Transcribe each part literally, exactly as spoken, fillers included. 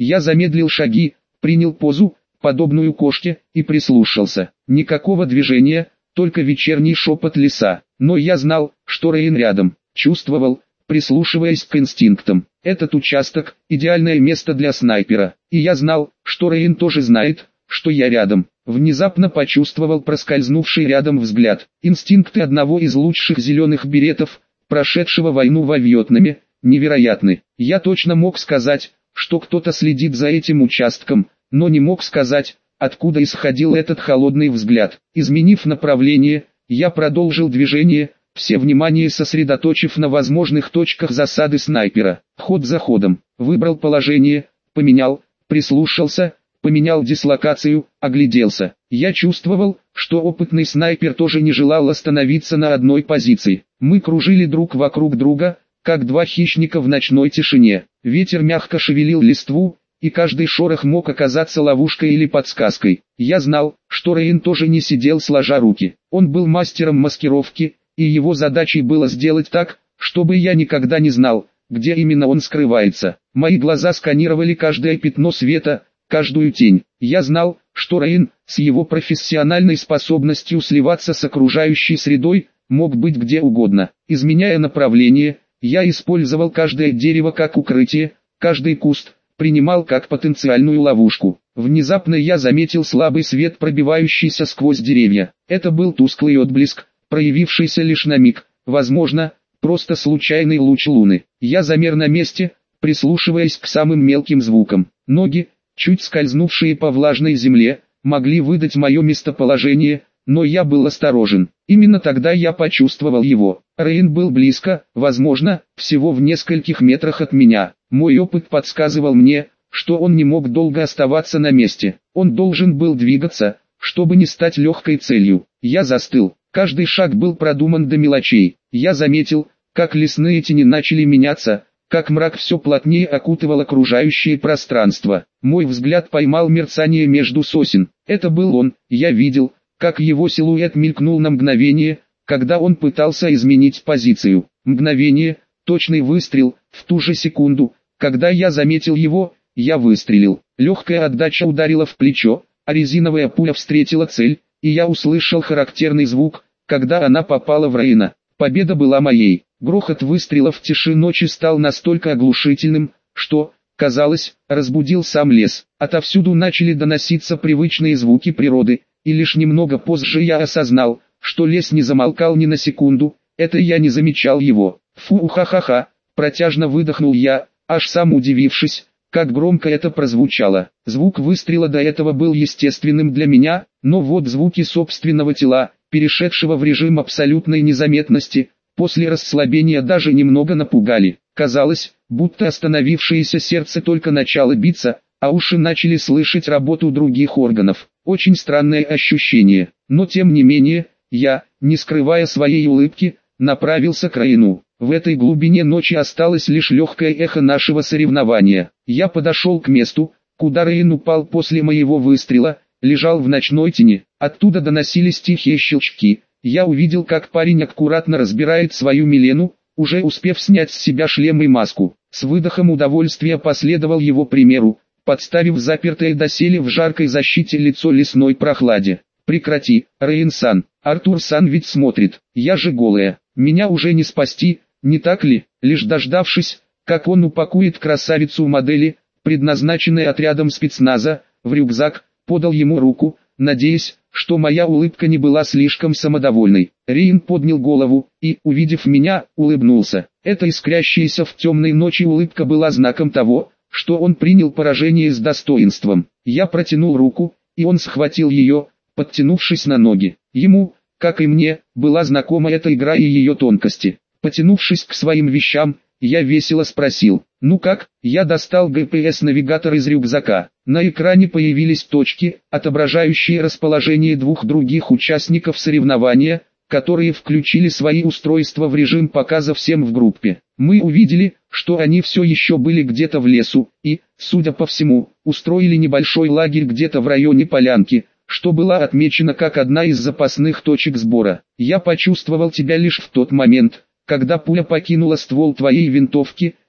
Я замедлил шаги, принял позу, подобную кошке, и прислушался. Никакого движения, только вечерний шепот леса. Но я знал, что Рейн рядом, чувствовал, прислушиваясь к инстинктам. Этот участок – идеальное место для снайпера. И я знал, что Рейн тоже знает, что я рядом. Внезапно почувствовал проскользнувший рядом взгляд. Инстинкты одного из лучших зеленых беретов, прошедшего войну во Вьетнаме, невероятны. Я точно мог сказать, что кто-то следит за этим участком, но не мог сказать, откуда исходил этот холодный взгляд. Изменив направление, я продолжил движение, все внимание сосредоточив на возможных точках засады снайпера. Ход за ходом, выбрал положение, поменял, прислушался, поменял дислокацию, огляделся. Я чувствовал, что опытный снайпер тоже не желал остановиться на одной позиции. Мы кружили друг вокруг друга, как два хищника в ночной тишине. Ветер мягко шевелил листву, и каждый шорох мог оказаться ловушкой или подсказкой. Я знал, что Рейн тоже не сидел сложа руки. Он был мастером маскировки, и его задачей было сделать так, чтобы я никогда не знал, где именно он скрывается. Мои глаза сканировали каждое пятно света, каждую тень. Я знал, что Рейн, с его профессиональной способностью сливаться с окружающей средой, мог быть где угодно. Изменяя направление, я использовал каждое дерево как укрытие, каждый куст принимал как потенциальную ловушку. Внезапно я заметил слабый свет, пробивающийся сквозь деревья. Это был тусклый отблеск, проявившийся лишь на миг, возможно, просто случайный луч луны. Я замер на месте, прислушиваясь к самым мелким звукам. Ноги, чуть скользнувшие по влажной земле, могли выдать мое местоположение, но я был осторожен. Именно тогда я почувствовал его. Рейн был близко, возможно, всего в нескольких метрах от меня. Мой опыт подсказывал мне, что он не мог долго оставаться на месте. Он должен был двигаться, чтобы не стать легкой целью. Я застыл. Каждый шаг был продуман до мелочей. Я заметил, как лесные тени начали меняться, как мрак все плотнее окутывал окружающее пространство. Мой взгляд поймал мерцание между сосен. Это был он. Я видел, как его силуэт мелькнул на мгновение, когда он пытался изменить позицию. Мгновение, точный выстрел, в ту же секунду, когда я заметил его, я выстрелил. Легкая отдача ударила в плечо, а резиновая пуля встретила цель, и я услышал характерный звук, когда она попала в Рейна. Победа была моей. Грохот выстрела в тиши ночи стал настолько оглушительным, что, казалось, разбудил сам лес. Отовсюду начали доноситься привычные звуки природы, и лишь немного позже я осознал, что лес не замолкал ни на секунду, это я не замечал его. Фу-ха-ха-ха, протяжно выдохнул я, аж сам удивившись, как громко это прозвучало. Звук выстрела до этого был естественным для меня, но вот звуки собственного тела, перешедшего в режим абсолютной незаметности, после расслабления даже немного напугали. Казалось, будто остановившееся сердце только начало биться, а уши начали слышать работу других органов. Очень странное ощущение, но тем не менее, я, не скрывая своей улыбки, направился к Рейну. В этой глубине ночи осталось лишь легкое эхо нашего соревнования. Я подошел к месту, куда Рейн упал после моего выстрела, лежал в ночной тени, оттуда доносились тихие щелчки. Я увидел, как парень аккуратно разбирает свою Милену, уже успев снять с себя шлем и маску. С выдохом удовольствия последовал его примеру, подставив запертое доселе в жаркой защите лицо лесной прохладе. «Прекрати, Рейн-сан, Артур-сан ведь смотрит, я же голая, меня уже не спасти, не так ли?» Лишь дождавшись, как он упакует красавицу модели, предназначенной отрядом спецназа, в рюкзак, подал ему руку, надеясь, что моя улыбка не была слишком самодовольной. Рейн поднял голову и, увидев меня, улыбнулся. Эта искрящаяся в темной ночи улыбка была знаком того, что он принял поражение с достоинством. Я протянул руку, и он схватил ее, подтянувшись на ноги. Ему, как и мне, была знакома эта игра и ее тонкости. Потянувшись к своим вещам, я весело спросил: «Ну как?» Я достал джи пи эс-навигатор из рюкзака. На экране появились точки, отображающие расположение двух других участников соревнования, которые включили свои устройства в режим показа всем в группе. Мы увидели, что они все еще были где-то в лесу, и, судя по всему, устроили небольшой лагерь где-то в районе полянки, что была отмечена как одна из запасных точек сбора. Я почувствовал тебя лишь в тот момент, когда пуля покинула ствол твоей винтовки,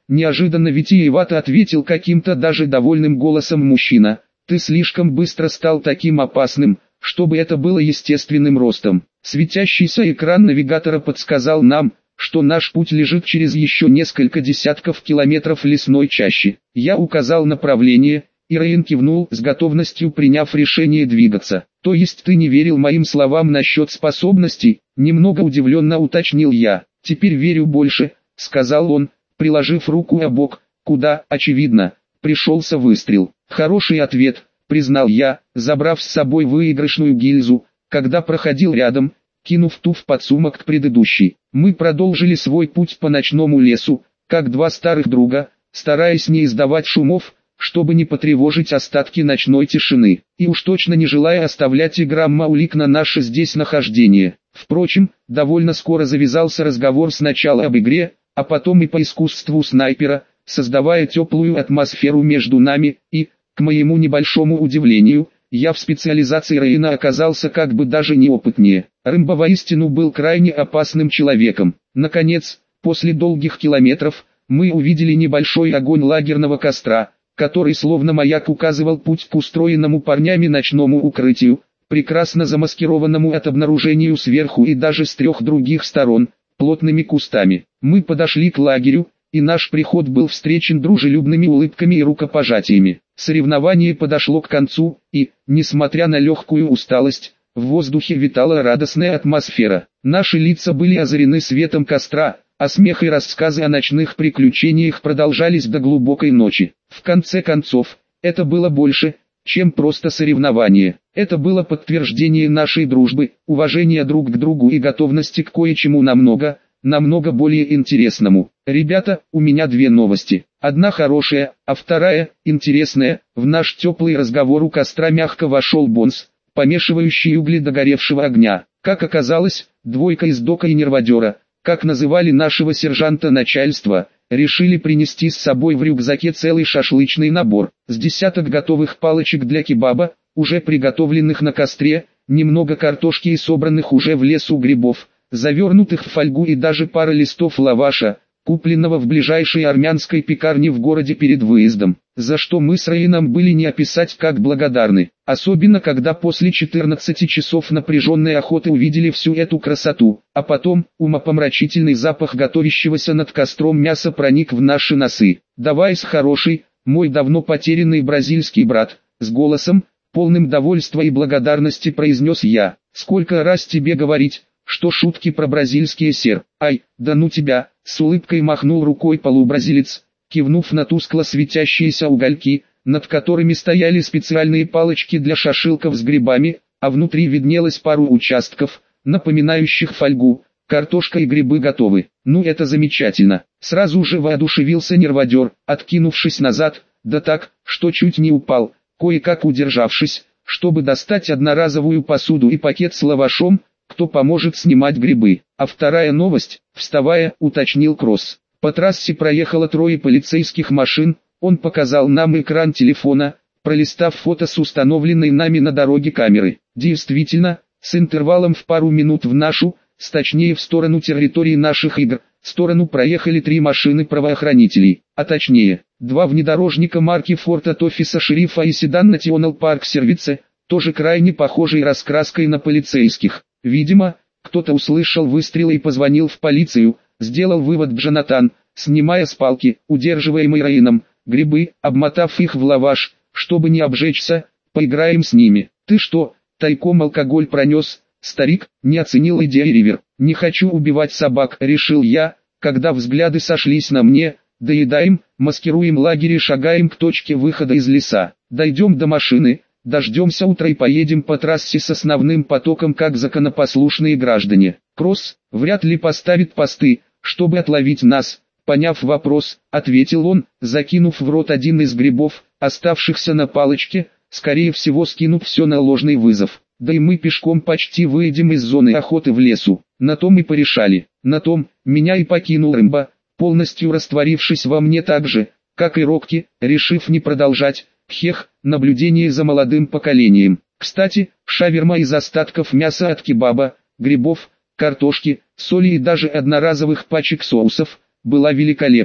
неожиданно витиевато ответил каким-то даже довольным голосом мужчина. Ты слишком быстро стал таким опасным, чтобы это было естественным ростом. Светящийся экран навигатора подсказал нам, что наш путь лежит через еще несколько десятков километров лесной чащи. Я указал направление, и Рейн кивнул, с готовностью приняв решение двигаться. То есть ты не верил моим словам насчет способностей? Немного удивленно уточнил я. Теперь верю больше, сказал он, приложив руку о бок, куда, очевидно, пришелся выстрел. Хороший ответ, признал я, забрав с собой выигрышную гильзу, когда проходил рядом, кинув ту в подсумок к предыдущей. Мы продолжили свой путь по ночному лесу, как два старых друга, стараясь не издавать шумов, чтобы не потревожить остатки ночной тишины, и уж точно не желая оставлять и грамма улик на наше здесь нахождение. Впрочем, довольно скоро завязался разговор сначала об игре, а потом и по искусству снайпера, создавая теплую атмосферу между нами, и, к моему небольшому удивлению, я в специализации Рейна оказался как бы даже неопытнее. Рэмбо воистину был крайне опасным человеком. Наконец, после долгих километров, мы увидели небольшой огонь лагерного костра, который словно маяк указывал путь к устроенному парнями ночному укрытию, прекрасно замаскированному от обнаружению сверху и даже с трех других сторон, плотными кустами. Мы подошли к лагерю, и наш приход был встречен дружелюбными улыбками и рукопожатиями. Соревнование подошло к концу, и, несмотря на легкую усталость, в воздухе витала радостная атмосфера. Наши лица были озарены светом костра, а смех и рассказы о ночных приключениях продолжались до глубокой ночи. В конце концов, это было больше, чем просто соревнование. Это было подтверждение нашей дружбы, уважения друг к другу и готовности к кое-чему намного, намного более интересному. Ребята, у меня две новости. Одна хорошая, а вторая, интересная. В наш теплый разговор у костра мягко вошел Бонс, помешивающий угли догоревшего огня. Как оказалось, двойка из Дока и Нервадера, как называли нашего сержанта начальства, решили принести с собой в рюкзаке целый шашлычный набор, с десяток готовых палочек для кебаба, уже приготовленных на костре, немного картошки и собранных уже в лесу грибов, завернутых в фольгу и даже пара листов лаваша, купленного в ближайшей армянской пекарне в городе перед выездом, за что мы с Рейном были не описать как благодарны, особенно когда после четырнадцати часов напряженной охоты увидели всю эту красоту, а потом, умопомрачительный запах готовящегося над костром мяса проник в наши носы. «Давай с хороший, мой давно потерянный бразильский брат», с голосом, полным довольства и благодарности произнес я. «Сколько раз тебе говорить, что шутки про бразильские сер? Ай, да ну тебя!» С улыбкой махнул рукой полубразилец, кивнув на тускло светящиеся угольки, над которыми стояли специальные палочки для шашлыков с грибами, а внутри виднелось пару участков, напоминающих фольгу. Картошка и грибы готовы. Ну это замечательно. Сразу же воодушевился Нервадер, откинувшись назад, да так, что чуть не упал, кое-как удержавшись, чтобы достать одноразовую посуду и пакет с лавашом, кто поможет снимать грибы. А вторая новость, вставая, уточнил Кросс. По трассе проехало трое полицейских машин, он показал нам экран телефона, пролистав фото с установленной нами на дороге камеры. Действительно, с интервалом в пару минут в нашу, с точнее в сторону территории наших игр, в сторону проехали три машины правоохранителей, а точнее, два внедорожника марки Ford от офиса шерифа и седан National Park Service, тоже крайне похожий раскраской на полицейских. Видимо, кто-то услышал выстрелы и позвонил в полицию, сделал вывод Джонатан, снимая с палки, удерживаемый Рейном, грибы, обмотав их в лаваш, чтобы не обжечься, поиграем с ними. Ты что, тайком алкоголь пронес? Старик, не оценил идеи Ривер. Не хочу убивать собак, решил я, когда взгляды сошлись на мне. Доедаем, маскируем лагерь и шагаем к точке выхода из леса. Дойдем до машины. Дождемся утра и поедем по трассе с основным потоком как законопослушные граждане. Кросс вряд ли поставит посты, чтобы отловить нас. Поняв вопрос, ответил он, закинув в рот один из грибов, оставшихся на палочке, скорее всего скинув все на ложный вызов. Да и мы пешком почти выйдем из зоны охоты в лесу. На том и порешали. На том, меня и покинул Рэмбо, полностью растворившись во мне так же, как и Рокки, решив не продолжать. Хех, наблюдение за молодым поколением. Кстати, шаверма из остатков мяса от кебаба, грибов, картошки, соли и даже одноразовых пачек соусов, была великолепна.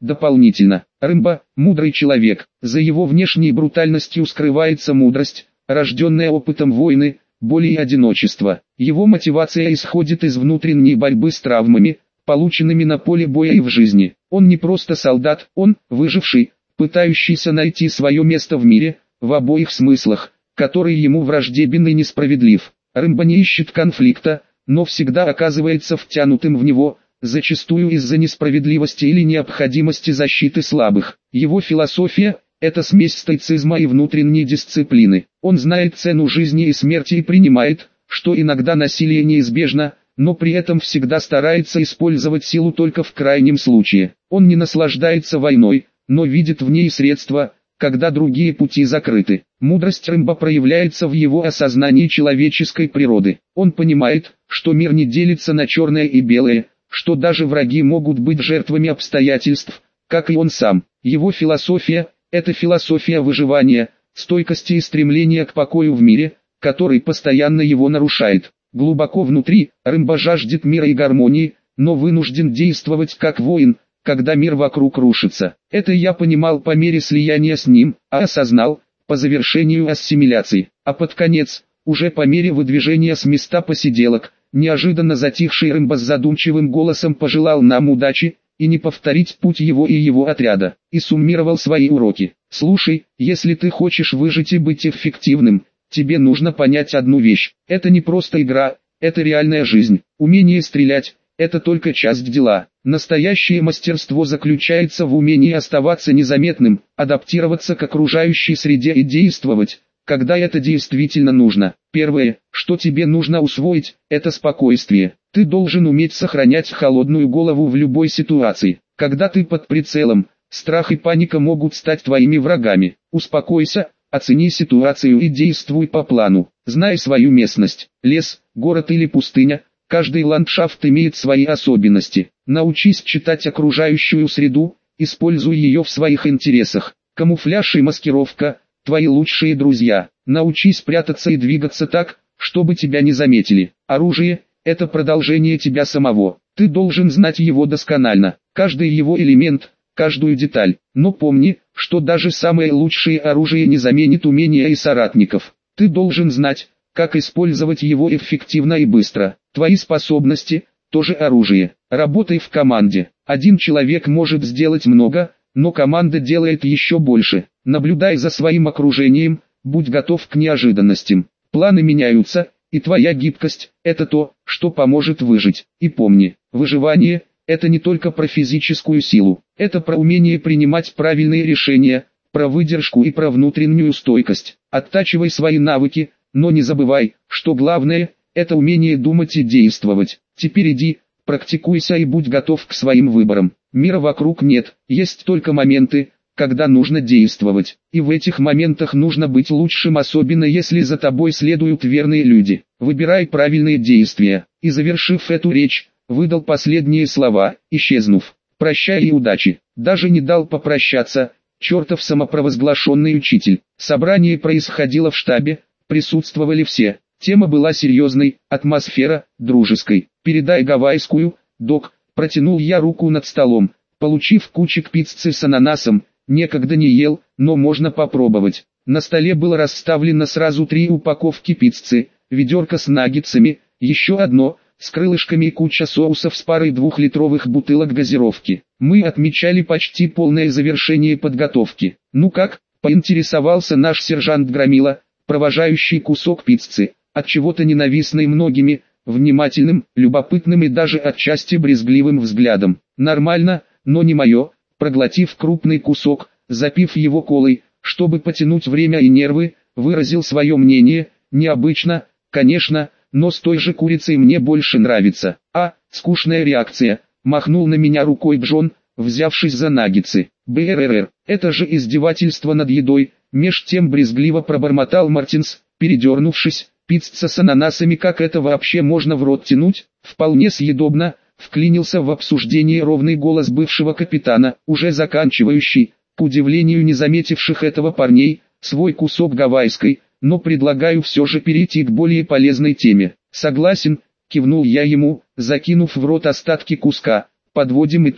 Дополнительно, Рымба – мудрый человек, за его внешней брутальностью скрывается мудрость, рожденная опытом войны, боли и одиночества. Его мотивация исходит из внутренней борьбы с травмами, полученными на поле боя и в жизни. Он не просто солдат, он – выживший, пытающийся найти свое место в мире, в обоих смыслах, который ему враждебен и несправедлив. Рымба не ищет конфликта, но всегда оказывается втянутым в него, зачастую из-за несправедливости или необходимости защиты слабых. Его философия – это смесь стоицизма и внутренней дисциплины. Он знает цену жизни и смерти и принимает, что иногда насилие неизбежно, но при этом всегда старается использовать силу только в крайнем случае. Он не наслаждается войной, но видит в ней средства, когда другие пути закрыты. Мудрость Рымба проявляется в его осознании человеческой природы. Он понимает, что мир не делится на черное и белое, что даже враги могут быть жертвами обстоятельств, как и он сам. Его философия – это философия выживания, стойкости и стремления к покою в мире, который постоянно его нарушает. Глубоко внутри, Рымба жаждет мира и гармонии, но вынужден действовать как воин, когда мир вокруг рушится. Это я понимал по мере слияния с ним, а осознал по завершению ассимиляции. А под конец, уже по мере выдвижения с места посиделок, неожиданно затихший Рымба с задумчивым голосом пожелал нам удачи, и не повторить путь его и его отряда, и суммировал свои уроки. Слушай, если ты хочешь выжить и быть эффективным, тебе нужно понять одну вещь. Это не просто игра, это реальная жизнь. Умение стрелять – это только часть дела. Настоящее мастерство заключается в умении оставаться незаметным, адаптироваться к окружающей среде и действовать, когда это действительно нужно. Первое, что тебе нужно усвоить, это спокойствие. Ты должен уметь сохранять холодную голову в любой ситуации. Когда ты под прицелом, страх и паника могут стать твоими врагами. Успокойся, оцени ситуацию и действуй по плану. Знай свою местность. Лес, город или пустыня, каждый ландшафт имеет свои особенности. Научись читать окружающую среду, используй ее в своих интересах. Камуфляж и маскировка – твои лучшие друзья. Научись прятаться и двигаться так, чтобы тебя не заметили. Оружие – это продолжение тебя самого. Ты должен знать его досконально, каждый его элемент, каждую деталь. Но помни, что даже самое лучшее оружие не заменит умения и соратников. Ты должен знать, как использовать его эффективно и быстро. Твои способности – тоже оружие. Работай в команде. Один человек может сделать много, но команда делает еще больше. Наблюдай за своим окружением, будь готов к неожиданностям. Планы меняются, и твоя гибкость – это то, что поможет выжить. И помни, выживание – это не только про физическую силу. Это про умение принимать правильные решения, про выдержку и про внутреннюю стойкость. Оттачивай свои навыки, но не забывай, что главное – это умение думать и действовать. Теперь иди, практикуйся и будь готов к своим выборам. Мира вокруг нет, есть только моменты, когда нужно действовать. И в этих моментах нужно быть лучшим, особенно если за тобой следуют верные люди. Выбирай правильные действия. И завершив эту речь, выдал последние слова, исчезнув. Прощай и удачи. Даже не дал попрощаться, чертов самопровозглашенный учитель. Собрание происходило в штабе, присутствовали все. Тема была серьезной, атмосфера – дружеской. «Передай гавайскую, док», протянул я руку над столом, получив кучек пиццы с ананасом. Некогда не ел, но можно попробовать. На столе было расставлено сразу три упаковки пиццы, ведерко с наггетсами, еще одно, с крылышками и куча соусов с парой двухлитровых бутылок газировки. Мы отмечали почти полное завершение подготовки. «Ну как?» – поинтересовался наш сержант Громила, провожающий кусок пиццы, отчего-то ненавистный многими, внимательным, любопытным и даже отчасти брезгливым взглядом. «Нормально, но не мое». Проглотив крупный кусок, запив его колой, чтобы потянуть время и нервы, выразил свое мнение: «Необычно, конечно, но с той же курицей мне больше нравится». «А, скучная реакция», махнул на меня рукой Джон, взявшись за наггетсы. «БРРР, это же издевательство над едой», меж тем брезгливо пробормотал Мартинс, передернувшись. «Пицца с ананасами, как это вообще можно в рот тянуть? Вполне съедобно». Вклинился в обсуждение ровный голос бывшего капитана, уже заканчивающий, к удивлению не заметивших этого парней, свой кусок гавайской, но предлагаю все же перейти к более полезной теме. «Согласен», кивнул я ему, закинув в рот остатки куска. «Подводим итоги.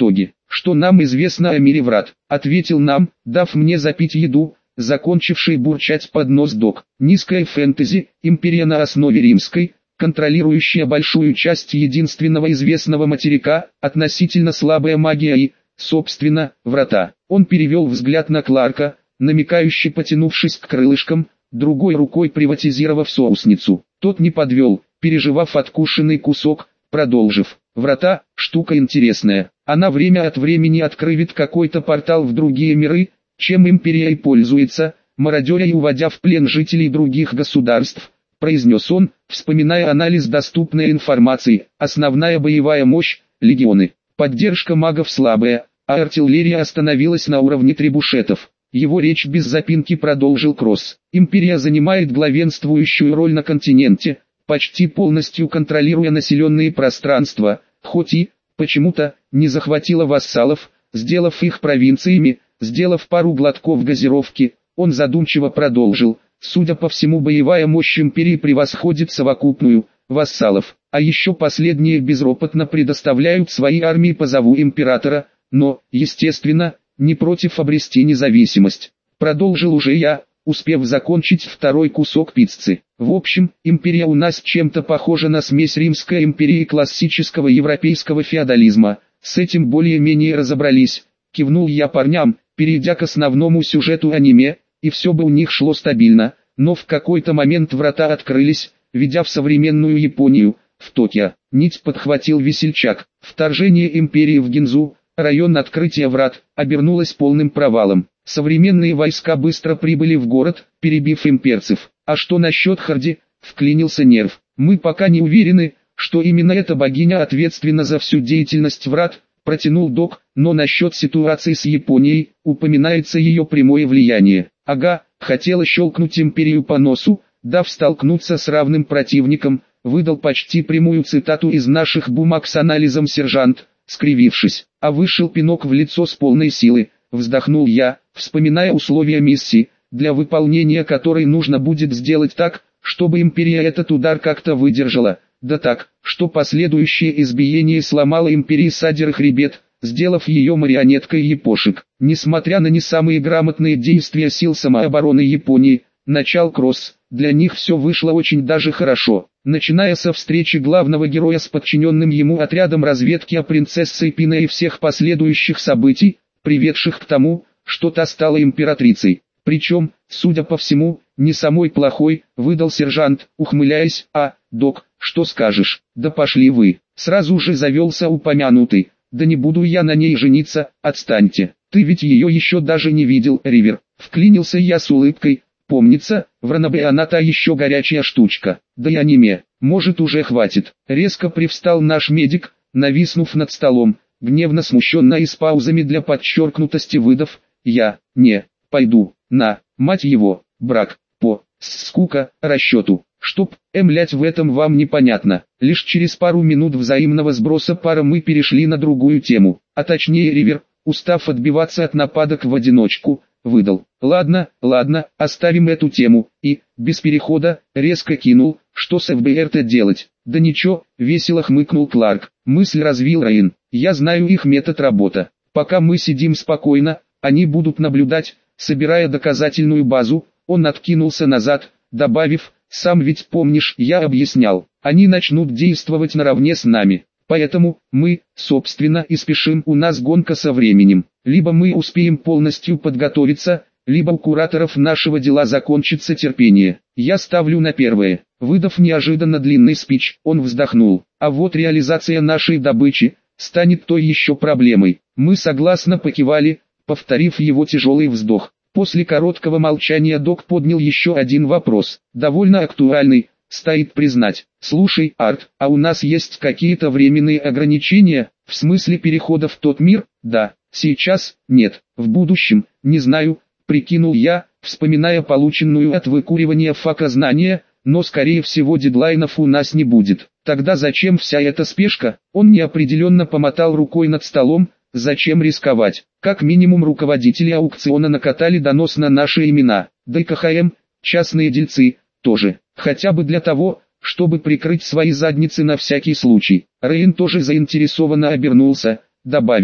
что нам известно о мире врат», — ответил нам, дав мне запить еду, закончивший бурчать под нос док. Низкая фэнтези, империя на основе римской, контролирующая большую часть единственного известного материка, относительно слабая магия и, собственно, врата. Он перевел взгляд на Кларка, намекающе потянувшись к крылышкам, другой рукой приватизировав соусницу. Тот не подвел, переживав откушенный кусок, продолжив: «Врата – штука интересная. Она время от времени открывает какой-то портал в другие миры, чем империя и пользуется, мародеря и уводя в плен жителей других государств», – произнес он, вспоминая анализ доступной информации. «Основная боевая мощь – легионы. Поддержка магов слабая, а артиллерия остановилась на уровне требушетов». Его речь без запинки продолжил Кросс. «Империя занимает главенствующую роль на континенте, почти полностью контролируя населенные пространства, хоть и, почему-то, не захватила вассалов, сделав их провинциями». Сделав пару глотков газировки, он задумчиво продолжил: «Судя по всему, боевая мощь империи превосходит совокупную вассалов, а еще последние безропотно предоставляют свои армии по зову императора, но, естественно, не против обрести независимость». Продолжил уже я, успев закончить второй кусок пиццы. «В общем, империя у нас чем-то похожа на смесь Римской империи и классического европейского феодализма. С этим более-менее разобрались», — кивнул я парням, перейдя к основному сюжету аниме, и все бы у них шло стабильно, но в какой-то момент врата открылись, ведя в современную Японию, в Токио. Нить подхватил весельчак. Вторжение империи в Гинзу, район открытия врат, обернулось полным провалом. Современные войска быстро прибыли в город, перебив имперцев. «А что насчет Харди?» — вклинился Нерв. «Мы пока не уверены, что именно эта богиня ответственна за всю деятельность врат», — протянул Док, «но насчет ситуации с Японией, упоминается ее прямое влияние». «Ага», хотела щелкнуть империю по носу, дав столкнуться с равным противником, выдал почти прямую цитату из наших бумаг с анализом сержант, скривившись. «А вышел пинок в лицо с полной силы», вздохнул я, вспоминая условия миссии, для выполнения которой нужно будет сделать так, чтобы империя этот удар как-то выдержала. Да так, что последующее избиение сломало империи Садер и хребет, сделав ее марионеткой япошек. Несмотря на не самые грамотные действия сил самообороны Японии, начал Кросс, для них все вышло очень даже хорошо. Начиная со встречи главного героя с подчиненным ему отрядом разведки о принцессе Пина и всех последующих событий, приведших к тому, что та стала императрицей. Причем, судя по всему, не самой плохой, выдал сержант, ухмыляясь. «А, док, что скажешь?» «Да пошли вы!» Сразу же завелся упомянутый. «Да не буду я на ней жениться, отстаньте. Ты ведь ее еще даже не видел, Ривер». Вклинился я с улыбкой. «Помнится, в Ранобе она та еще горячая штучка. Да и аниме, может уже хватит». Резко привстал наш медик, нависнув над столом, гневно смущенно и с паузами для подчеркнутости выдав: «Я, не, пойду, на, мать его, брак, по, скука, расчету». Чтоб, эмлять в этом вам непонятно. Лишь через пару минут взаимного сброса пара мы перешли на другую тему, а точнее Ривер, устав отбиваться от нападок в одиночку, выдал: «Ладно, ладно, оставим эту тему», и, без перехода, резко кинул: «Что с эф бэ эр-то делать?» «Да ничего», весело хмыкнул Кларк. Мысль развил Райан. «Я знаю их метод работы. Пока мы сидим спокойно, они будут наблюдать, собирая доказательную базу». Он откинулся назад, добавив: «Сам ведь помнишь, я объяснял, они начнут действовать наравне с нами. Поэтому, мы, собственно, и спешим, у нас гонка со временем. Либо мы успеем полностью подготовиться, либо у кураторов нашего дела закончится терпение. Я ставлю на первое». Выдав неожиданно длинный спич, он вздохнул. «А вот реализация нашей добычи станет той еще проблемой». Мы согласно покивали, повторив его тяжелый вздох. После короткого молчания док поднял еще один вопрос, довольно актуальный, стоит признать. «Слушай, Арт, а у нас есть какие-то временные ограничения, в смысле перехода в тот мир?» «Да, сейчас, нет, в будущем, не знаю», прикинул я, вспоминая полученную от выкуривания фака знания, «но скорее всего дедлайнов у нас не будет». «Тогда зачем вся эта спешка?» Он неопределенно помотал рукой над столом. «Зачем рисковать? Как минимум руководители аукциона накатали донос на наши имена, да и ка ха эм, частные дельцы, тоже, хотя бы для того, чтобы прикрыть свои задницы на всякий случай». Рейн тоже заинтересованно обернулся, добавив: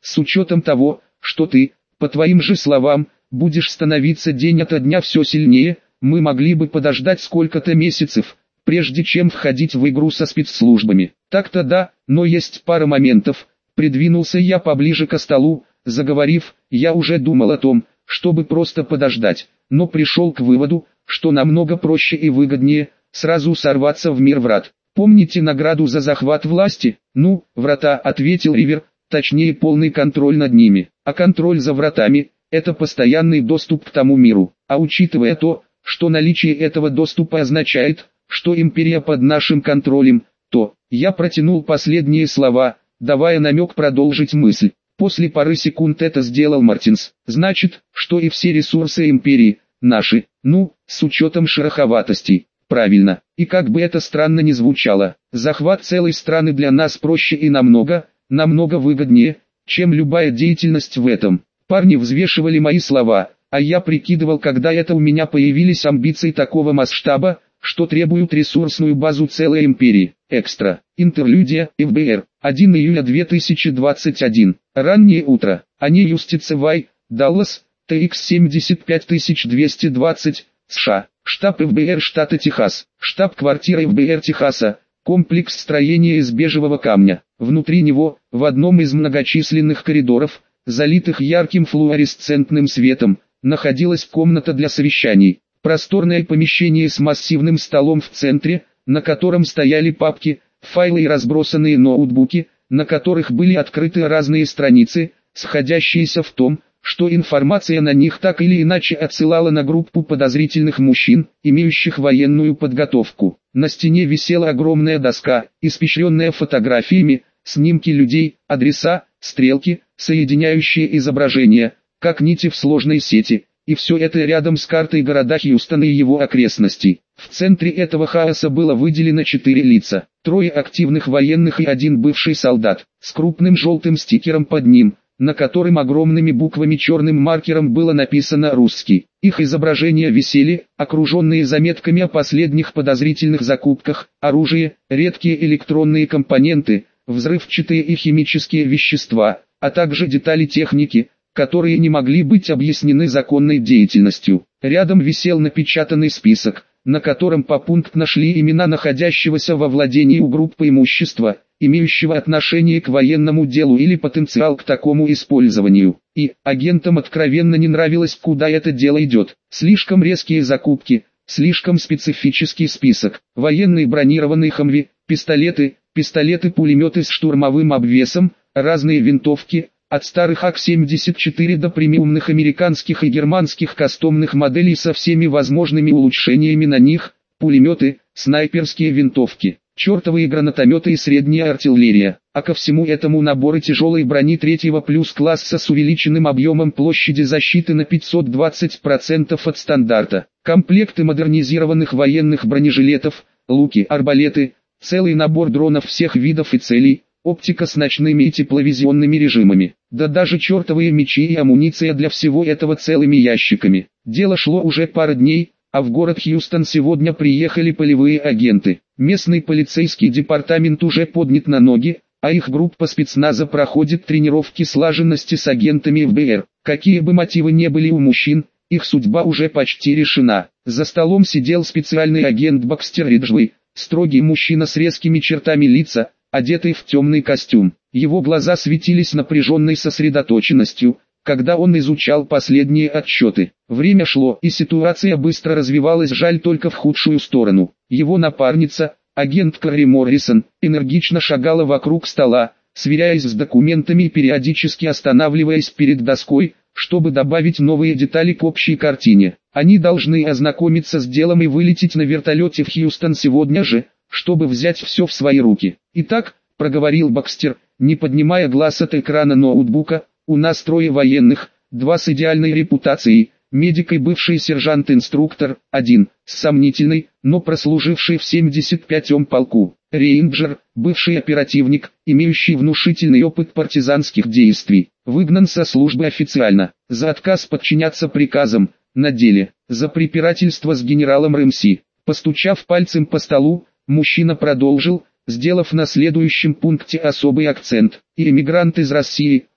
с учетом того, что ты, по твоим же словам, будешь становиться день ото дня все сильнее, мы могли бы подождать сколько-то месяцев, прежде чем входить в игру со спецслужбами. Так-то да, но есть пара моментов. Придвинулся я поближе к столу, заговорив, я уже думал о том, чтобы просто подождать, но пришел к выводу, что намного проще и выгоднее сразу сорваться в мир врат. Помните награду за захват власти? Ну, врата, ответил Ривер, точнее полный контроль над ними. А контроль за вратами – это постоянный доступ к тому миру. А учитывая то, что наличие этого доступа означает, что империя под нашим контролем, то я протянул последние слова, давая намек продолжить мысль. После пары секунд это сделал Мартинс. Значит, что и все ресурсы империи наши, ну, с учетом шероховатостей. Правильно, и как бы это странно ни звучало, захват целой страны для нас проще и намного, намного выгоднее, чем любая деятельность в этом. Парни взвешивали мои слова, а я прикидывал, когда это у меня появились амбиции такого масштаба, что требуют ресурсную базу целой империи. Экстра. Интерлюдия. эф бэ эр. первого июля две тысячи двадцать первого. Раннее утро. Они Юстицевай. Даллас. тэ икс семьдесят пять тысяч двести двадцать. США. Штаб эф бэ эр штата Техас. Штаб-квартира эф бэ эр Техаса. Комплекс строения из бежевого камня. Внутри него, в одном из многочисленных коридоров, залитых ярким флуоресцентным светом, находилась комната для совещаний. Просторное помещение с массивным столом в центре, на котором стояли папки, файлы и разбросанные ноутбуки, на которых были открыты разные страницы, сходящиеся в том, что информация на них так или иначе отсылала на группу подозрительных мужчин, имеющих военную подготовку. На стене висела огромная доска, испещренная фотографиями, снимки людей, адреса, стрелки, соединяющие изображения, как нити в сложной сети, и все это рядом с картой города Хьюстона и его окрестностей. В центре этого хаоса было выделено четыре лица, трое активных военных и один бывший солдат, с крупным желтым стикером под ним, на котором огромными буквами черным маркером было написано «Русский». Их изображения висели, окруженные заметками о последних подозрительных закупках, оружие, редкие электронные компоненты, взрывчатые и химические вещества, а также детали техники, которые не могли быть объяснены законной деятельностью. Рядом висел напечатанный список, на котором попунктно шли имена находящегося во владении у группы имущества, имеющего отношение к военному делу или потенциал к такому использованию. И агентам откровенно не нравилось, куда это дело идет. Слишком резкие закупки, слишком специфический список. Военные бронированные хамви, пистолеты, пистолеты-пулеметы с штурмовым обвесом, разные винтовки, от старых ак семьдесят четыре до премиумных американских и германских кастомных моделей со всеми возможными улучшениями на них, пулеметы, снайперские винтовки, чертовые гранатометы и средняя артиллерия, а ко всему этому наборы тяжелой брони третьего плюс класса с увеличенным объемом площади защиты на пятьсот двадцать процентов от стандарта, комплекты модернизированных военных бронежилетов, луки, арбалеты, целый набор дронов всех видов и целей, оптика с ночными и тепловизионными режимами, да даже чертовые мечи и амуниция для всего этого целыми ящиками. Дело шло уже пару дней, а в город Хьюстон сегодня приехали полевые агенты. Местный полицейский департамент уже поднят на ноги, а их группа спецназа проходит тренировки слаженности с агентами эф бэ эр. Какие бы мотивы не были у мужчин, их судьба уже почти решена. За столом сидел специальный агент Бакстер Риджвей, строгий мужчина с резкими чертами лица, одетый в темный костюм. Его глаза светились напряженной сосредоточенностью, когда он изучал последние отчеты. Время шло, и ситуация быстро развивалась, жаль только в худшую сторону. Его напарница, агент Карри Моррисон, энергично шагала вокруг стола, сверяясь с документами и периодически останавливаясь перед доской, чтобы добавить новые детали к общей картине. Они должны ознакомиться с делом и вылететь на вертолете в Хьюстон сегодня же, чтобы взять все в свои руки. «Итак», — проговорил Бакстер, не поднимая глаз от экрана ноутбука, «у нас трое военных, два с идеальной репутацией, медик и бывший сержант-инструктор, один, с сомнительной, но прослуживший в семьдесят пятом полку, рейнджер, бывший оперативник, имеющий внушительный опыт партизанских действий, выгнан со службы официально, за отказ подчиняться приказам, на деле, за препирательство с генералом Рэмси». Постучав пальцем по столу, мужчина продолжил, сделав на следующем пункте особый акцент. И эмигрант из России,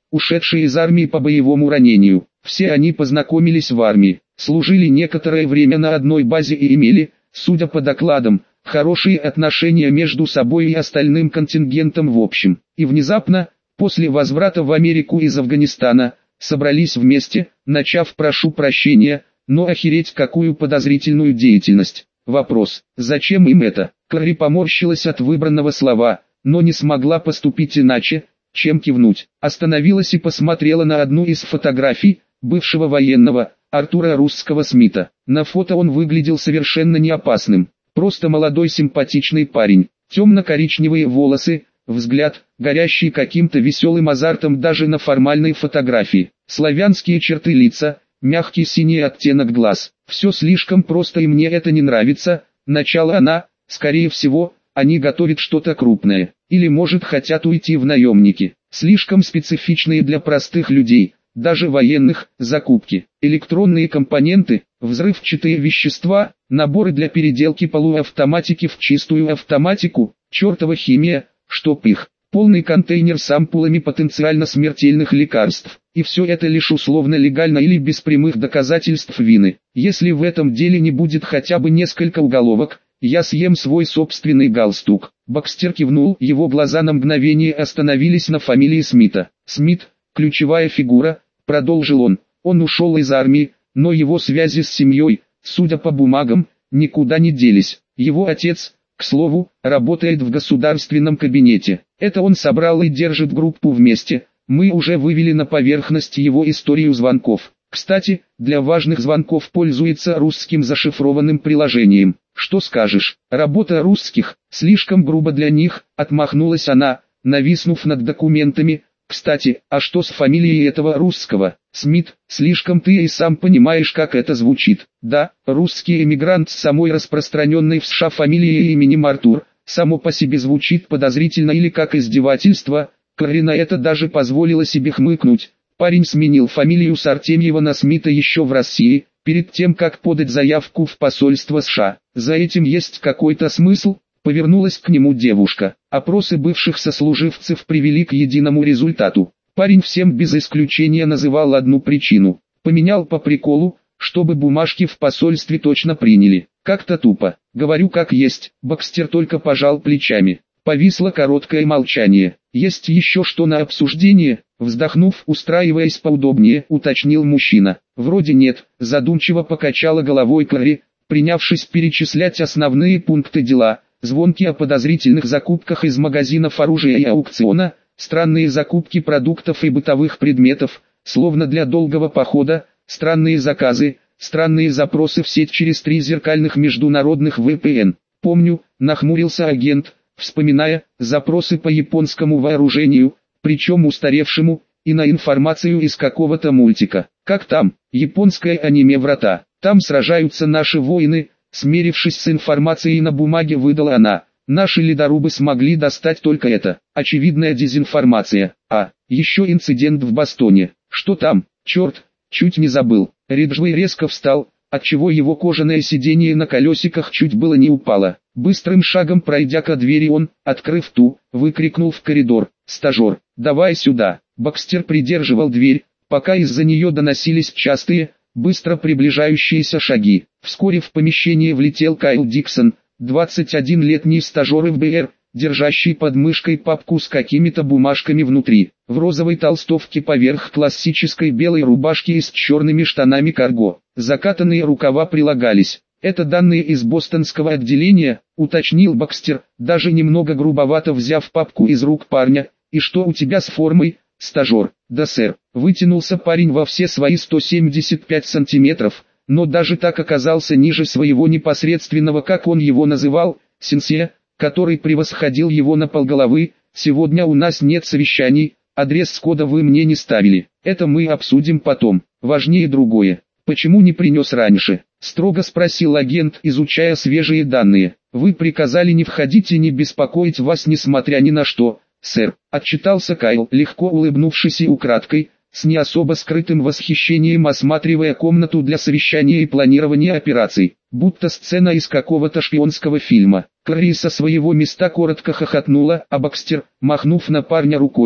ушедшие из армии по боевому ранению. Все они познакомились в армии, служили некоторое время на одной базе и имели, судя по докладам, хорошие отношения между собой и остальным контингентом в общем. И внезапно, после возврата в Америку из Афганистана, собрались вместе, начав, прошу прощения, но охереть какую подозрительную деятельность. Вопрос, зачем им это? Клари поморщилась от выбранного слова, но не смогла поступить иначе, чем кивнуть. Остановилась и посмотрела на одну из фотографий бывшего военного, Артура Русского Смита. На фото он выглядел совершенно не опасным, просто молодой симпатичный парень, темно-коричневые волосы, взгляд, горящий каким-то веселым азартом даже на формальной фотографии, славянские черты лица, мягкий синий оттенок глаз. Все слишком просто и мне это не нравится. Начало она, скорее всего, они готовят что-то крупное, или может хотят уйти в наемники, слишком специфичные для простых людей, даже военных, закупки, электронные компоненты, взрывчатые вещества, наборы для переделки полуавтоматики в чистую автоматику, чертова химия, чтоб их, полный контейнер с ампулами потенциально смертельных лекарств. И все это лишь условно легально или без прямых доказательств вины. Если в этом деле не будет хотя бы несколько уголовок, я съем свой собственный галстук. Бакстер кивнул, его глаза на мгновение остановились на фамилии Смита. Смит, ключевая фигура, продолжил он. Он ушел из армии, но его связи с семьей, судя по бумагам, никуда не делись. Его отец, к слову, работает в государственном кабинете. Это он собрал и держит группу вместе. Мы уже вывели на поверхность его историю звонков. Кстати, для важных звонков пользуется русским зашифрованным приложением. Что скажешь? Работа русских, слишком грубо для них, отмахнулась она, нависнув над документами. Кстати, а что с фамилией этого русского? Смит, слишком ты и сам понимаешь, как это звучит. Да, русский эмигрант с самой распространенной в США фамилией и именем Артур, само по себе звучит подозрительно или как издевательство. Клари на это даже позволила себе хмыкнуть. Парень сменил фамилию с Артемьева на Смита еще в России, перед тем как подать заявку в посольство США. За этим есть какой-то смысл? Повернулась к нему девушка. Опросы бывших сослуживцев привели к единому результату. Парень всем без исключения называл одну причину. Поменял по приколу, чтобы бумажки в посольстве точно приняли. Как-то тупо. Говорю как есть. Бакстер только пожал плечами. Повисло короткое молчание. «Есть еще что на обсуждение?» Вздохнув, устраиваясь поудобнее, уточнил мужчина. «Вроде нет», задумчиво покачала головой Клари, принявшись перечислять основные пункты дела. Звонки о подозрительных закупках из магазинов оружия и аукциона, странные закупки продуктов и бытовых предметов, словно для долгого похода, странные заказы, странные запросы в сеть через три зеркальных международных вэ пэ эн. «Помню», нахмурился агент, вспоминая запросы по японскому вооружению, причем устаревшему, и на информацию из какого-то мультика. Как там, японское аниме «Врата». Там сражаются наши воины, смирившись с информацией на бумаге, выдала она. Наши ледорубы смогли достать только это. Очевидная дезинформация. А, еще инцидент в Бостоне. Что там? Черт, чуть не забыл. Риджвей резко встал, отчего его кожаное сиденье на колесиках чуть было не упало. Быстрым шагом пройдя ко двери он, открыв ту, выкрикнул в коридор: «Стажер, давай сюда!» Бакстер придерживал дверь, пока из-за нее доносились частые, быстро приближающиеся шаги. Вскоре в помещение влетел Кайл Диксон, двадцатиоднолетний стажер эф бэ эр, держащий под мышкой папку с какими-то бумажками внутри, в розовой толстовке поверх классической белой рубашки и с черными штанами карго. Закатанные рукава прилагались. «Это данные из бостонского отделения», — уточнил Бакстер, даже немного грубовато взяв папку из рук парня. «И что у тебя с формой, стажер?» «Да, сэр», — вытянулся парень во все свои сто семьдесят пять сантиметров, но даже так оказался ниже своего непосредственного, как он его называл, сенсея, который превосходил его на полголовы. «Сегодня у нас нет совещаний, адрес-кода вы мне не ставили, это мы обсудим потом, важнее другое. Почему не принес раньше?» — строго спросил агент, изучая свежие данные. «Вы приказали не входить и не беспокоить вас несмотря ни на что, сэр», — отчитался Кайл, легко улыбнувшись и украдкой, с не особо скрытым восхищением осматривая комнату для совещания и планирования операций, будто сцена из какого-то шпионского фильма. Клари со своего места коротко хохотнула, а Бакстер, махнув на парня рукой,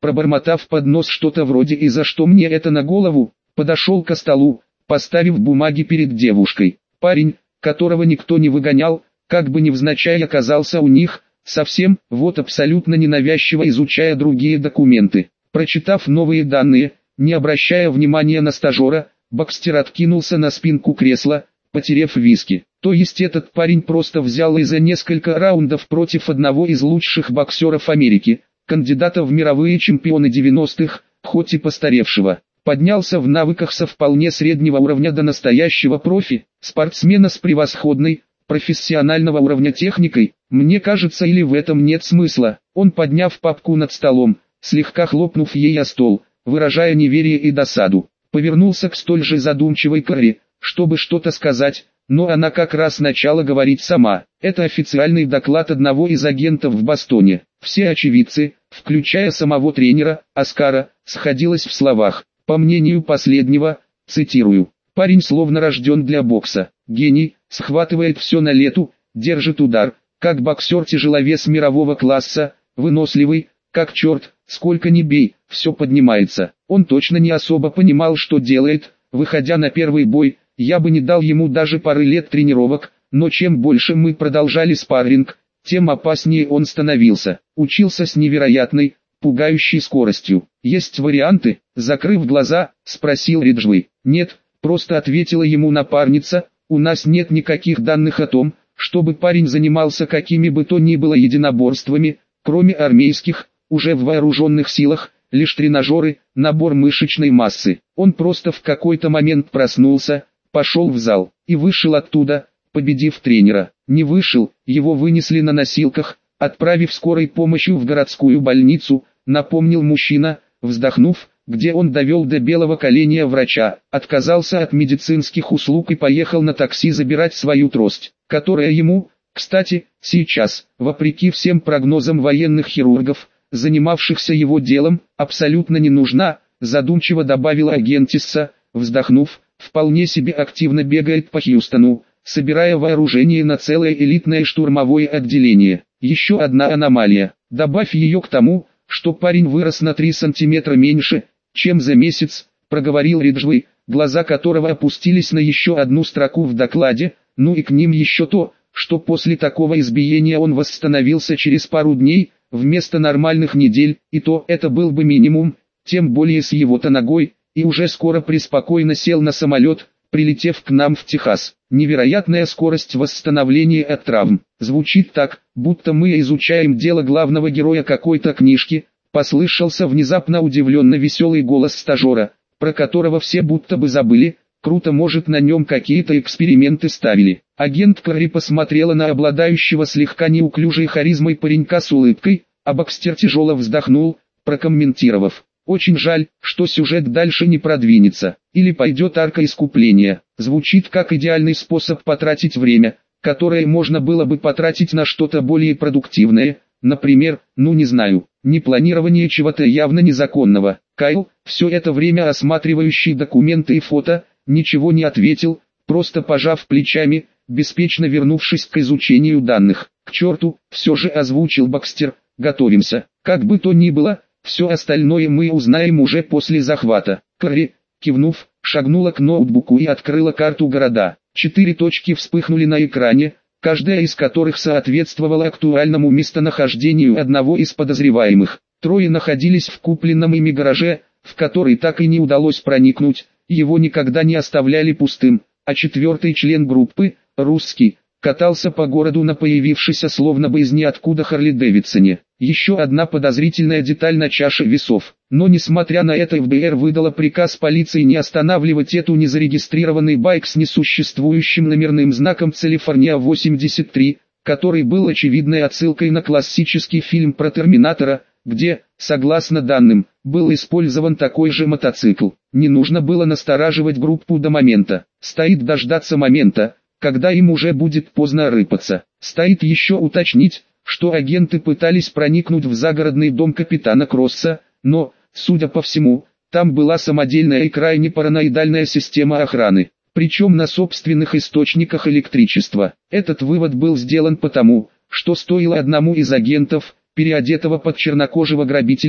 пробормотав под нос что-то вроде «и за что мне это на голову?», подошел ко столу, поставив бумаги перед девушкой. Парень, которого никто не выгонял, как бы невзначай оказался у них, совсем, вот абсолютно ненавязчиво изучая другие документы. Прочитав новые данные, не обращая внимания на стажера, Бакстер откинулся на спинку кресла, потеряв виски. То есть этот парень просто взял и за несколько раундов против одного из лучших боксеров Америки, кандидата в мировые чемпионы девяностых, хоть и постаревшего, поднялся в навыках со вполне среднего уровня до настоящего профи, спортсмена с превосходной, профессионального уровня техникой. Мне кажется, или в этом нет смысла. Он, подняв папку над столом, слегка хлопнув ей о стол, выражая неверие и досаду, повернулся к столь же задумчивой Кэрри, чтобы что-то сказать, но она как раз начала говорить сама. Это официальный доклад одного из агентов в Бостоне. Все очевидцы, включая самого тренера, Оскара, сходилось в словах. По мнению последнего, цитирую: «Парень словно рожден для бокса. Гений, схватывает все на лету, держит удар, как боксер-тяжеловес мирового класса, выносливый, как черт, сколько ни бей, все поднимается». Он точно не особо понимал, что делает, выходя на первый бой. Я бы не дал ему даже пары лет тренировок, но чем больше мы продолжали спарринг, тем опаснее он становился. Учился с невероятной, пугающей скоростью. «Есть варианты?» — закрыв глаза, спросил Риджвей. «Нет», — просто ответила ему напарница, «у нас нет никаких данных о том, чтобы парень занимался какими бы то ни было единоборствами, кроме армейских, уже в вооруженных силах, лишь тренажеры, набор мышечной массы. Он просто в какой-то момент проснулся, пошел в зал и вышел оттуда, победив тренера. Не вышел, его вынесли на носилках, отправив скорой помощью в городскую больницу», напомнил мужчина, вздохнув, где он довел до белого коленя врача, отказался от медицинских услуг и поехал на такси забирать свою трость, которая ему, кстати, сейчас, вопреки всем прогнозам военных хирургов, занимавшихся его делом, абсолютно не нужна, задумчиво добавила агентисса, вздохнув. «Вполне себе активно бегает по Хьюстону, собирая вооружение на целое элитное штурмовое отделение. Еще одна аномалия. Добавь ее к тому, что парень вырос на три сантиметра меньше, чем за месяц», проговорил Риджвей, глаза которого опустились на еще одну строку в докладе. «Ну и к ним еще то, что после такого избиения он восстановился через пару дней, вместо нормальных недель, и то это был бы минимум, тем более с его-то ногой, и уже скоро преспокойно сел на самолет, прилетев к нам в Техас. Невероятная скорость восстановления от травм. Звучит так, будто мы изучаем дело главного героя какой-то книжки», послышался внезапно удивленно веселый голос стажера, про которого все будто бы забыли. «Круто, может, на нем какие-то эксперименты ставили». Агент Кэрри посмотрела на обладающего слегка неуклюжей харизмой паренька с улыбкой, а Бакстер тяжело вздохнул, прокомментировав: «Очень жаль, что сюжет дальше не продвинется, или пойдет арка искупления». Звучит как идеальный способ потратить время, которое можно было бы потратить на что-то более продуктивное, например, ну не знаю, не планирование чего-то явно незаконного. Кайл, все это время осматривающий документы и фото, ничего не ответил, просто пожав плечами, беспечно вернувшись к изучению данных. «К черту», все же озвучил Бакстер, «готовимся. Как бы то ни было, все остальное мы узнаем уже после захвата». Кэрри, кивнув, шагнула к ноутбуку и открыла карту города. Четыре точки вспыхнули на экране, каждая из которых соответствовала актуальному местонахождению одного из подозреваемых. Трое находились в купленном ими гараже, в который так и не удалось проникнуть, его никогда не оставляли пустым, а четвертый член группы, русский, катался по городу на появившейся словно бы из ниоткуда Харли-Дэвидсоне. Еще одна подозрительная деталь на чаше весов. Но несмотря на это, эф бэ эр выдала приказ полиции не останавливать эту незарегистрированный байк с несуществующим номерным знаком California восемьдесят три, который был очевидной отсылкой на классический фильм про Терминатора, где, согласно данным, был использован такой же мотоцикл. Не нужно было настораживать группу до момента. Стоит дождаться момента, когда им уже будет поздно рыпаться. Стоит еще уточнить, что агенты пытались проникнуть в загородный дом капитана Кросса, но, судя по всему, там была самодельная и крайне параноидальная система охраны, причем на собственных источниках электричества. Этот вывод был сделан потому, что стоило одному из агентов, переодетого под чернокожего грабителя,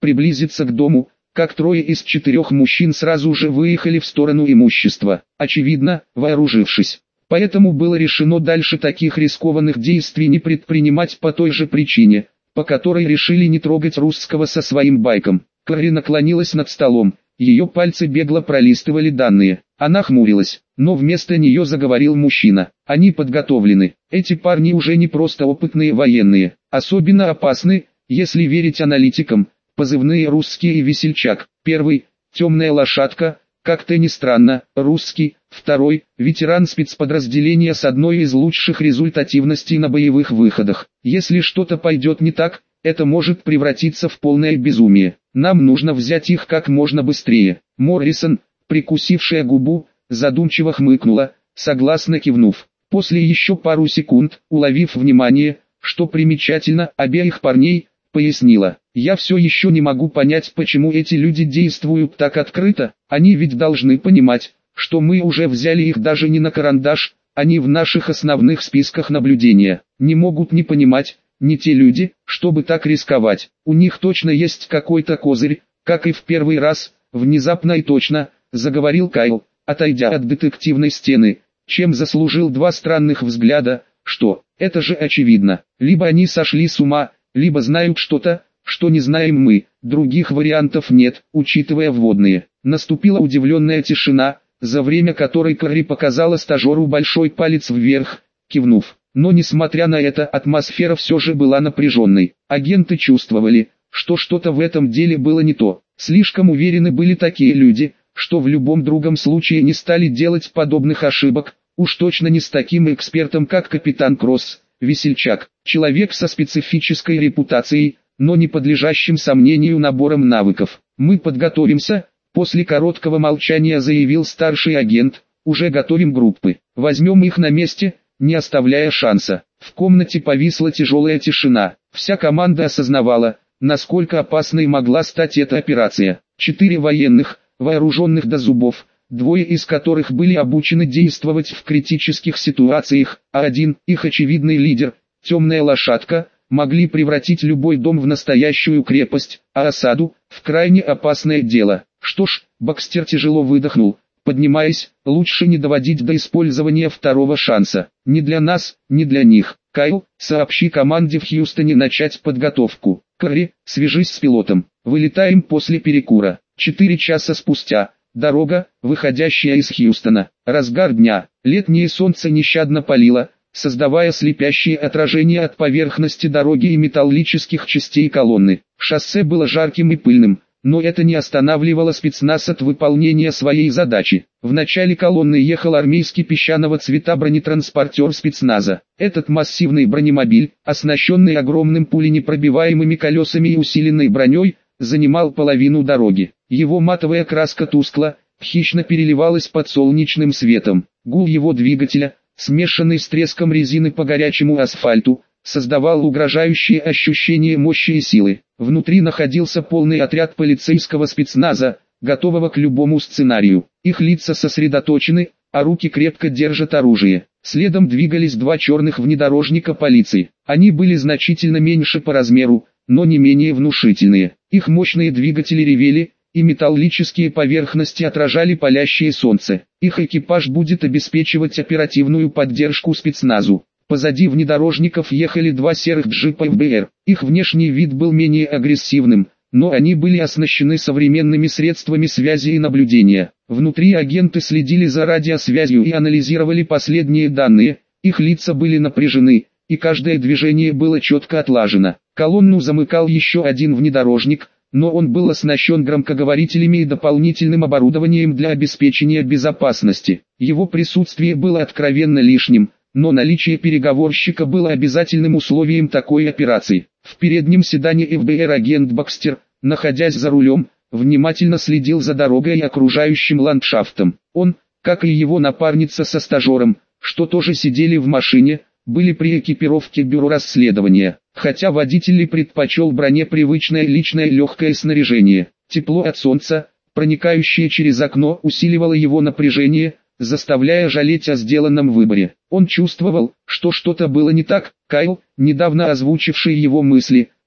приблизиться к дому, как трое из четырех мужчин сразу же выехали в сторону имущества, очевидно, вооружившись. Поэтому было решено дальше таких рискованных действий не предпринимать по той же причине, по которой решили не трогать русского со своим байком. Кэрри наклонилась над столом, ее пальцы бегло пролистывали данные. Она хмурилась, но вместо нее заговорил мужчина. Они подготовлены. Эти парни уже не просто опытные военные, особенно опасны, если верить аналитикам. Позывные «Русский» и «Весельчак». Первый – «Темная лошадка», как-то ни странно, русский. Второй – ветеран спецподразделения с одной из лучших результативностей на боевых выходах. Если что-то пойдет не так, это может превратиться в полное безумие. Нам нужно взять их как можно быстрее. Моррисон, прикусившая губу, задумчиво хмыкнула, согласно кивнув. После еще пару секунд, уловив внимание, что примечательно, обеих парней, пояснила. Я все еще не могу понять, почему эти люди действуют так открыто. Они ведь должны понимать, что мы уже взяли их даже не на карандаш, они в наших основных списках наблюдения. Не могут не понимать, не те люди, чтобы так рисковать. У них точно есть какой-то козырь, как и в первый раз, внезапно и точно, заговорил Кайл, отойдя от детективной стены, чем заслужил два странных взгляда. Что, это же очевидно. Либо они сошли с ума, либо знают что-то, что не знаем мы. Других вариантов нет, учитывая вводные. Наступила удивленная тишина, за время которой Кэрри показала стажеру большой палец вверх, кивнув. Но несмотря на это, атмосфера все же была напряженной. Агенты чувствовали, что что-то в этом деле было не то. Слишком уверены были такие люди, что в любом другом случае не стали делать подобных ошибок, уж точно не с таким экспертом, как капитан Кросс. Весельчак, человек со специфической репутацией, но не подлежащим сомнению набором навыков. Мы подготовимся, после короткого молчания заявил старший агент, уже готовим группы. Возьмем их на месте, не оставляя шанса. В комнате повисла тяжелая тишина. Вся команда осознавала, насколько опасной могла стать эта операция. Четыре военных, вооруженных до зубов, двое из которых были обучены действовать в критических ситуациях, а один, их очевидный лидер, темная лошадка, могли превратить любой дом в настоящую крепость, а осаду – в крайне опасное дело. Что ж, Бакстер тяжело выдохнул, поднимаясь, лучше не доводить до использования второго шанса. Ни для нас, ни для них. Кайл, сообщи команде в Хьюстоне начать подготовку. Кэрри, свяжись с пилотом. Вылетаем после перекура. Четыре часа спустя. Дорога, выходящая из Хьюстона. Разгар дня. Летнее солнце нещадно палило, создавая слепящие отражения от поверхности дороги и металлических частей колонны. Шоссе было жарким и пыльным, но это не останавливало спецназ от выполнения своей задачи. В начале колонны ехал армейский песчаного цвета бронетранспортер спецназа. Этот массивный бронемобиль, оснащенный огромным пуленепробиваемыми колесами и усиленной броней, занимал половину дороги. Его матовая краска тускло, хищно переливалась под солнечным светом. Гул его двигателя, смешанный с треском резины по горячему асфальту, создавал угрожающее ощущение мощи и силы. Внутри находился полный отряд полицейского спецназа, готового к любому сценарию. Их лица сосредоточены, а руки крепко держат оружие. Следом двигались два черных внедорожника полиции. Они были значительно меньше по размеру, но не менее внушительные. Их мощные двигатели ревели, и металлические поверхности отражали палящее солнце. Их экипаж будет обеспечивать оперативную поддержку спецназу. Позади внедорожников ехали два серых джипа эф бэ эр. Их внешний вид был менее агрессивным, но они были оснащены современными средствами связи и наблюдения. Внутри агенты следили за радиосвязью и анализировали последние данные. Их лица были напряжены, и каждое движение было четко отлажено. Колонну замыкал еще один внедорожник, но он был оснащен громкоговорителями и дополнительным оборудованием для обеспечения безопасности. Его присутствие было откровенно лишним, но наличие переговорщика было обязательным условием такой операции. В переднем седане эф бэ эр агент Бакстер, находясь за рулем, внимательно следил за дорогой и окружающим ландшафтом. Он, как и его напарница со стажером, что тоже сидели в машине, были при экипировке бюро расследования, хотя водитель предпочел броне привычное личное легкое снаряжение. Тепло от солнца, проникающее через окно, усиливало его напряжение, заставляя жалеть о сделанном выборе. Он чувствовал, что что-то было не так. Кайл, недавно озвучивший его мысли,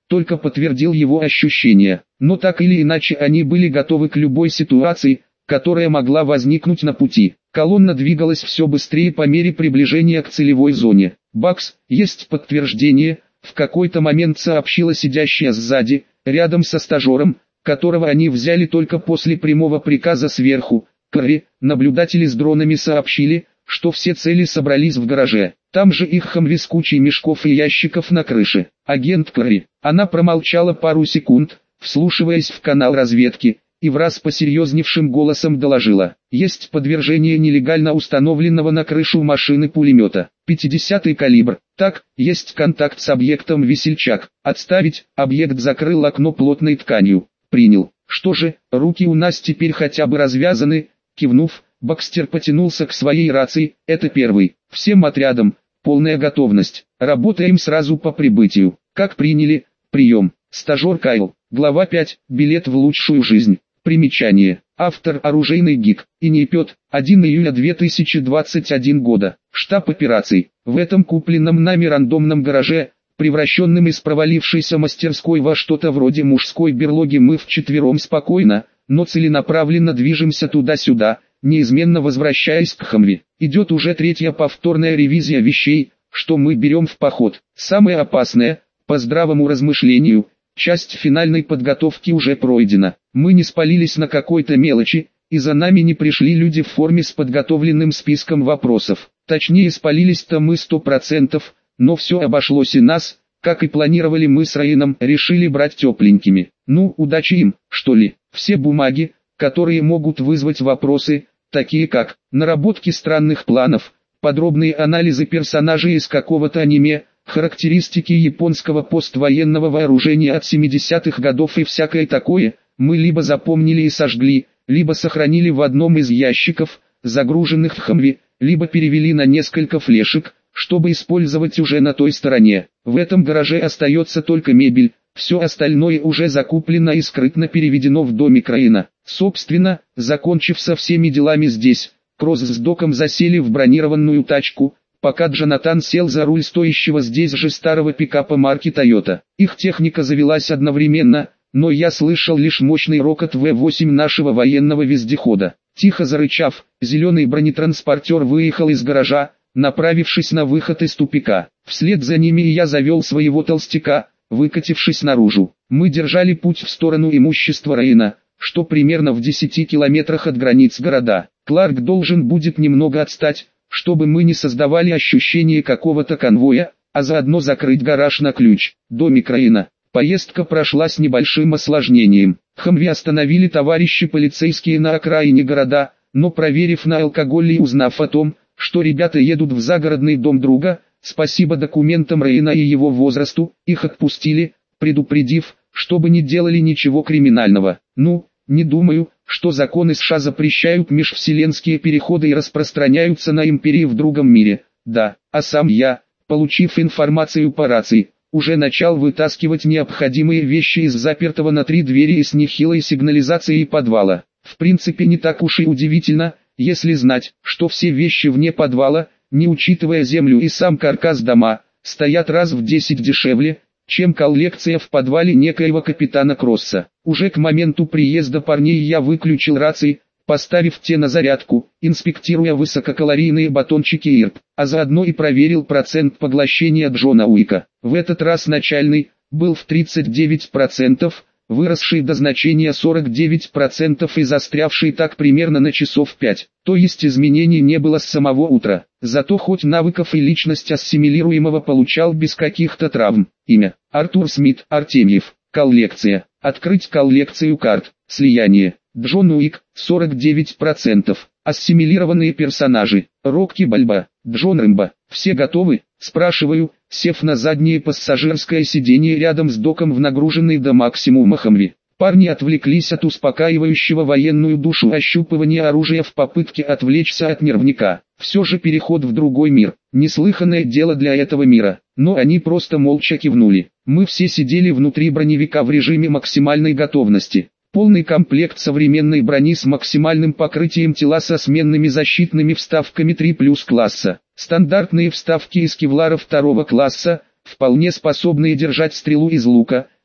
только подтвердил его ощущения. Но так или иначе они были готовы к любой ситуации, которая могла возникнуть на пути. Колонна двигалась все быстрее по мере приближения к целевой зоне. «Бакс, есть подтверждение», — в какой-то момент сообщила сидящая сзади, рядом со стажером, которого они взяли только после прямого приказа сверху. Кэрри, наблюдатели с дронами сообщили, что все цели собрались в гараже. Там же их Хамви с кучей мешков и ящиков на крыше. Агент Кэрри. Она промолчала пару секунд, вслушиваясь в канал разведки, и враз посерьезневшим голосом доложила. Есть подвержение нелегально установленного на крышу машины пулемета. пятидесятый калибр. Так, есть контакт с объектом весельчак. Отставить, объект закрыл окно плотной тканью. Принял. Что же, руки у нас теперь хотя бы развязаны. Кивнув, Бакстер потянулся к своей рации. Это первый. Всем отрядам. Полная готовность. Работаем сразу по прибытию. Как приняли. Прием. Стажер Кайл. Глава пять. Билет в лучшую жизнь. Примечание. Автор оружейный гик. Инепет. первого июля две тысячи двадцать первого года. Штаб операций. В этом купленном нами рандомном гараже, превращенном из провалившейся мастерской во что-то вроде мужской берлоги, мы вчетвером спокойно, но целенаправленно движемся туда-сюда, неизменно возвращаясь к Хамви. Идет уже третья повторная ревизия вещей, что мы берем в поход. Самое опасное, по здравому размышлению, часть финальной подготовки уже пройдена. Мы не спалились на какой-то мелочи, и за нами не пришли люди в форме с подготовленным списком вопросов. Точнее, спалились-то мы сто процентов, но все обошлось и нас, как и планировали мы с Райаном, решили брать тепленькими. Ну, удачи им, что ли. Все бумаги, которые могут вызвать вопросы, такие как наработки странных планов, подробные анализы персонажей из какого-то аниме, характеристики японского поствоенного вооружения от семидесятых годов и всякое такое, мы либо запомнили и сожгли, либо сохранили в одном из ящиков, загруженных в Хамви, либо перевели на несколько флешек, чтобы использовать уже на той стороне. В этом гараже остается только мебель, все остальное уже закуплено и скрытно переведено в домик Райана. Собственно, закончив со всеми делами здесь, Кросс с Доком засели в бронированную тачку, пока Джонатан сел за руль стоящего здесь же старого пикапа марки Toyota. Их техника завелась одновременно, но я слышал лишь мощный рокот вэ восемь нашего военного вездехода. Тихо зарычав, зеленый бронетранспортер выехал из гаража, направившись на выход из тупика. Вслед за ними я завел своего толстяка, выкатившись наружу. Мы держали путь в сторону имущества Райана, что примерно в десяти километрах от границ города. Кларк должен будет немного отстать, чтобы мы не создавали ощущение какого-то конвоя, а заодно закрыть гараж на ключ. Домик Райана. Поездка прошла с небольшим осложнением. Хамви остановили товарищи полицейские на окраине города, но проверив на алкоголь и узнав о том, что ребята едут в загородный дом друга, спасибо документам Райана и его возрасту, их отпустили, предупредив, чтобы не делали ничего криминального. Ну, не думаю, что законы США запрещают межвселенские переходы и распространяются на империи в другом мире. Да, а сам я, получив информацию по рации, уже начал вытаскивать необходимые вещи из запертого на три двери и с нехилой сигнализацией подвала. В принципе, не так уж и удивительно, если знать, что все вещи вне подвала, не учитывая землю и сам каркас дома, стоят раз в десять дешевле, чем коллекция в подвале некоего капитана Кросса. Уже к моменту приезда парней я выключил рации, поставив те на зарядку, инспектируя высококалорийные батончики ИРП, а заодно и проверил процент поглощения Джона Уика. В этот раз начальный был в тридцать девять процентов, выросший до значения сорок девять процентов и застрявший так примерно на часов пять. То есть изменений не было с самого утра. Зато хоть навыков и личность ассимилируемого получал без каких-то травм. Имя: Артур Смит Артемьев. Коллекция: открыть коллекцию карт. Слияние: Джон Уик сорок девять процентов. Ассимилированные персонажи: Рокки Бальбоа, Джон Рэмбо. Все готовы? Спрашиваю, сев на заднее пассажирское сиденье рядом с Доком в нагруженной до максимума Хамви. Парни отвлеклись от успокаивающего военную душу ощупывания оружия в попытке отвлечься от нервника. Все же переход в другой мир, неслыханное дело для этого мира, но они просто молча кивнули. Мы все сидели внутри броневика в режиме максимальной готовности. Полный комплект современной брони с максимальным покрытием тела со сменными защитными вставками три плюс класса. Стандартные вставки из кевлара второго класса, вполне способные держать стрелу из лука,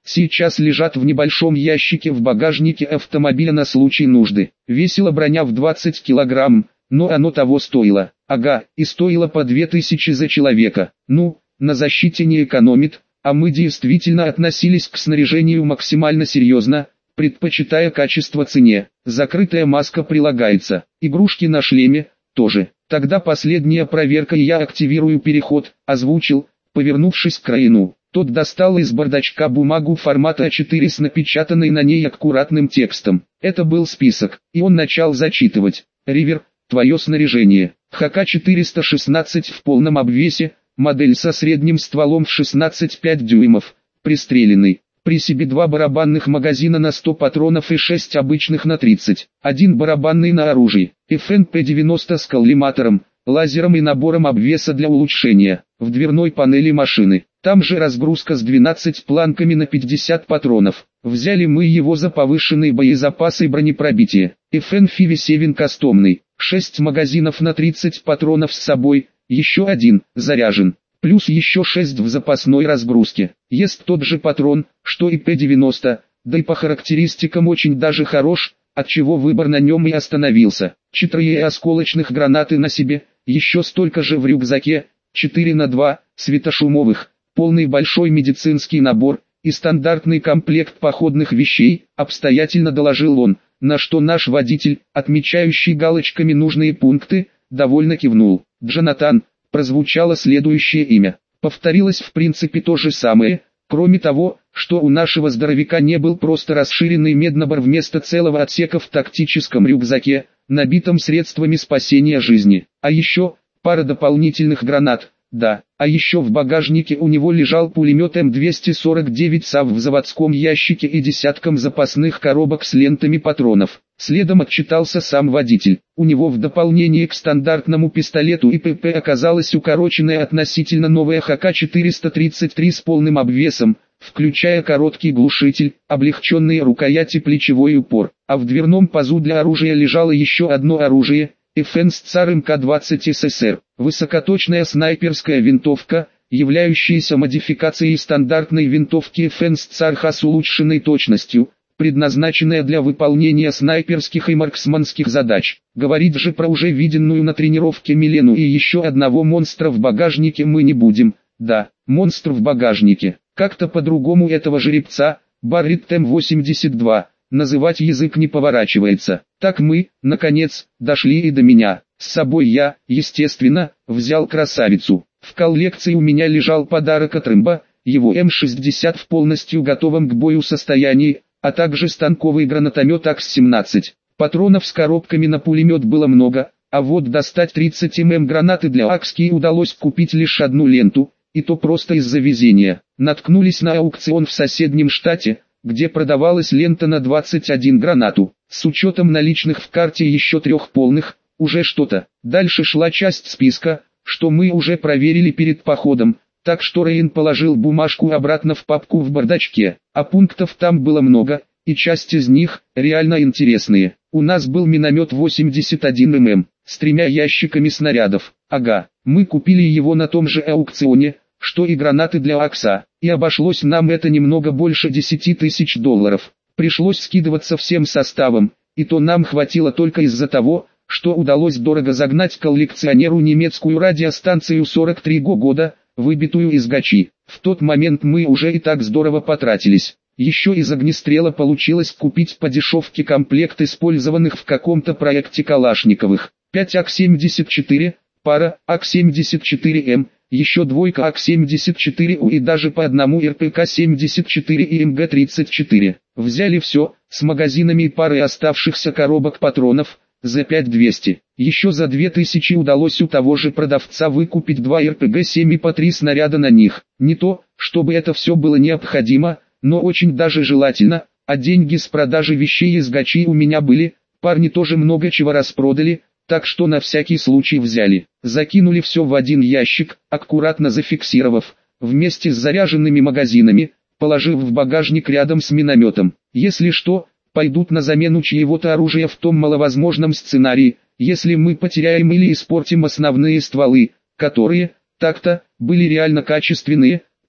сейчас лежат в небольшом ящике в багажнике автомобиля на случай нужды. Весила броня в двадцать килограмм, но оно того стоило. Ага, и стоило по две тысячи за человека. Ну, на защите не экономит, а мы действительно относились к снаряжению максимально серьезно, предпочитая качество цене. Закрытая маска прилагается, игрушки на шлеме тоже. Тогда последняя проверка, и я активирую переход, озвучил, повернувшись к Раину. Тот достал из бардачка бумагу формата а четыре с напечатанной на ней аккуратным текстом. Это был список, и он начал зачитывать. Ривер, твое снаряжение. Ха ка четыреста шестнадцать в полном обвесе, модель со средним стволом в шестнадцать целых пять дюймов, пристреленный. При себе два барабанных магазина на сто патронов и шесть обычных на тридцать. Один барабанный на оружии. эф эн пэ девяносто с коллиматором, лазером и набором обвеса для улучшения. В дверной панели машины. Там же разгрузка с двенадцатью планками на пятьдесят патронов. Взяли мы его за повышенный боезапас и бронепробитие. эф эн пэ семь кастомный. шесть магазинов на тридцать патронов с собой. Еще один заряжен. Плюс еще шесть в запасной разгрузке. Есть тот же патрон, что и пэ девяносто, да и по характеристикам очень даже хорош, отчего выбор на нем и остановился. Четыре осколочных гранаты на себе, еще столько же в рюкзаке, четыре на два, светошумовых, полный большой медицинский набор и стандартный комплект походных вещей, обстоятельно доложил он, на что наш водитель, отмечающий галочками нужные пункты, довольно кивнул. Джонатан. Прозвучало следующее имя. Повторилось в принципе то же самое, кроме того, что у нашего здоровяка не был просто расширенный меднабор вместо целого отсека в тактическом рюкзаке, набитом средствами спасения жизни. А еще, пара дополнительных гранат, да, а еще в багажнике у него лежал пулемет эм двести сорок девять САВ в заводском ящике и десятком запасных коробок с лентами патронов. Следом отчитался сам водитель. У него в дополнение к стандартному пистолету и пэ пэ оказалась укороченная относительно новая ха ка четыреста тридцать три с полным обвесом, включая короткий глушитель, облегченные рукояти, плечевой упор. А в дверном пазу для оружия лежало еще одно оружие – эф эн Сцар эм ка двадцать эс эс эр, высокоточная снайперская винтовка, являющаяся модификацией стандартной винтовки эф эн Сцар ха с улучшенной точностью, предназначенная для выполнения снайперских и марксманских задач. Говорить же про уже виденную на тренировке Милену и еще одного монстра в багажнике мы не будем. Да, монстр в багажнике. Как-то по-другому этого жеребца, Барретт эм восемьдесят два, называть язык не поворачивается. Так мы, наконец, дошли и до меня. С собой я, естественно, взял красавицу. В коллекции у меня лежал подарок от Рэмбо, его эм шестьдесят в полностью готовом к бою состоянии, а также станковый гранатомет а кс семнадцать. Патронов с коробками на пулемет было много, а вот достать тридцать миллиметров гранаты для а кс удалось купить лишь одну ленту, и то просто из-за везения. Наткнулись на аукцион в соседнем штате, где продавалась лента на двадцать одну гранату. С учетом наличных в карте еще трех полных, уже что-то. Дальше шла часть списка, что мы уже проверили перед походом. Так что Рейн положил бумажку обратно в папку в бардачке, а пунктов там было много, и часть из них реально интересные. У нас был миномет восемьдесят один миллиметр, с тремя ящиками снарядов. Ага, мы купили его на том же аукционе, что и гранаты для а кс, и обошлось нам это немного больше десяти тысяч долларов. Пришлось скидываться всем составом, и то нам хватило только из-за того, что удалось дорого загнать коллекционеру немецкую радиостанцию сорок третьего года, выбитую из гачи. В тот момент мы уже и так здорово потратились. Еще из огнестрела получилось купить по дешевке комплект использованных в каком-то проекте Калашниковых. пять а ка семьдесят четыре, пара а ка семьдесят четыре эм, еще двойка а ка семьдесят четыре у и даже по одному эр пэ ка семьдесят четыре и эм гэ тридцать четыре. Взяли все, с магазинами и парой оставшихся коробок патронов, за пять тысяч двести. Еще за две тысячи удалось у того же продавца выкупить два эр пэ гэ семь и по три снаряда на них. Не то, чтобы это все было необходимо, но очень даже желательно, а деньги с продажи вещей из гачи у меня были, парни тоже много чего распродали, так что на всякий случай взяли. Закинули все в один ящик, аккуратно зафиксировав, вместе с заряженными магазинами, положив в багажник рядом с минометом. Если что, пойдут на замену чьего-то оружия в том маловозможном сценарии, если мы потеряем или испортим основные стволы, которые, так-то, были реально качественные,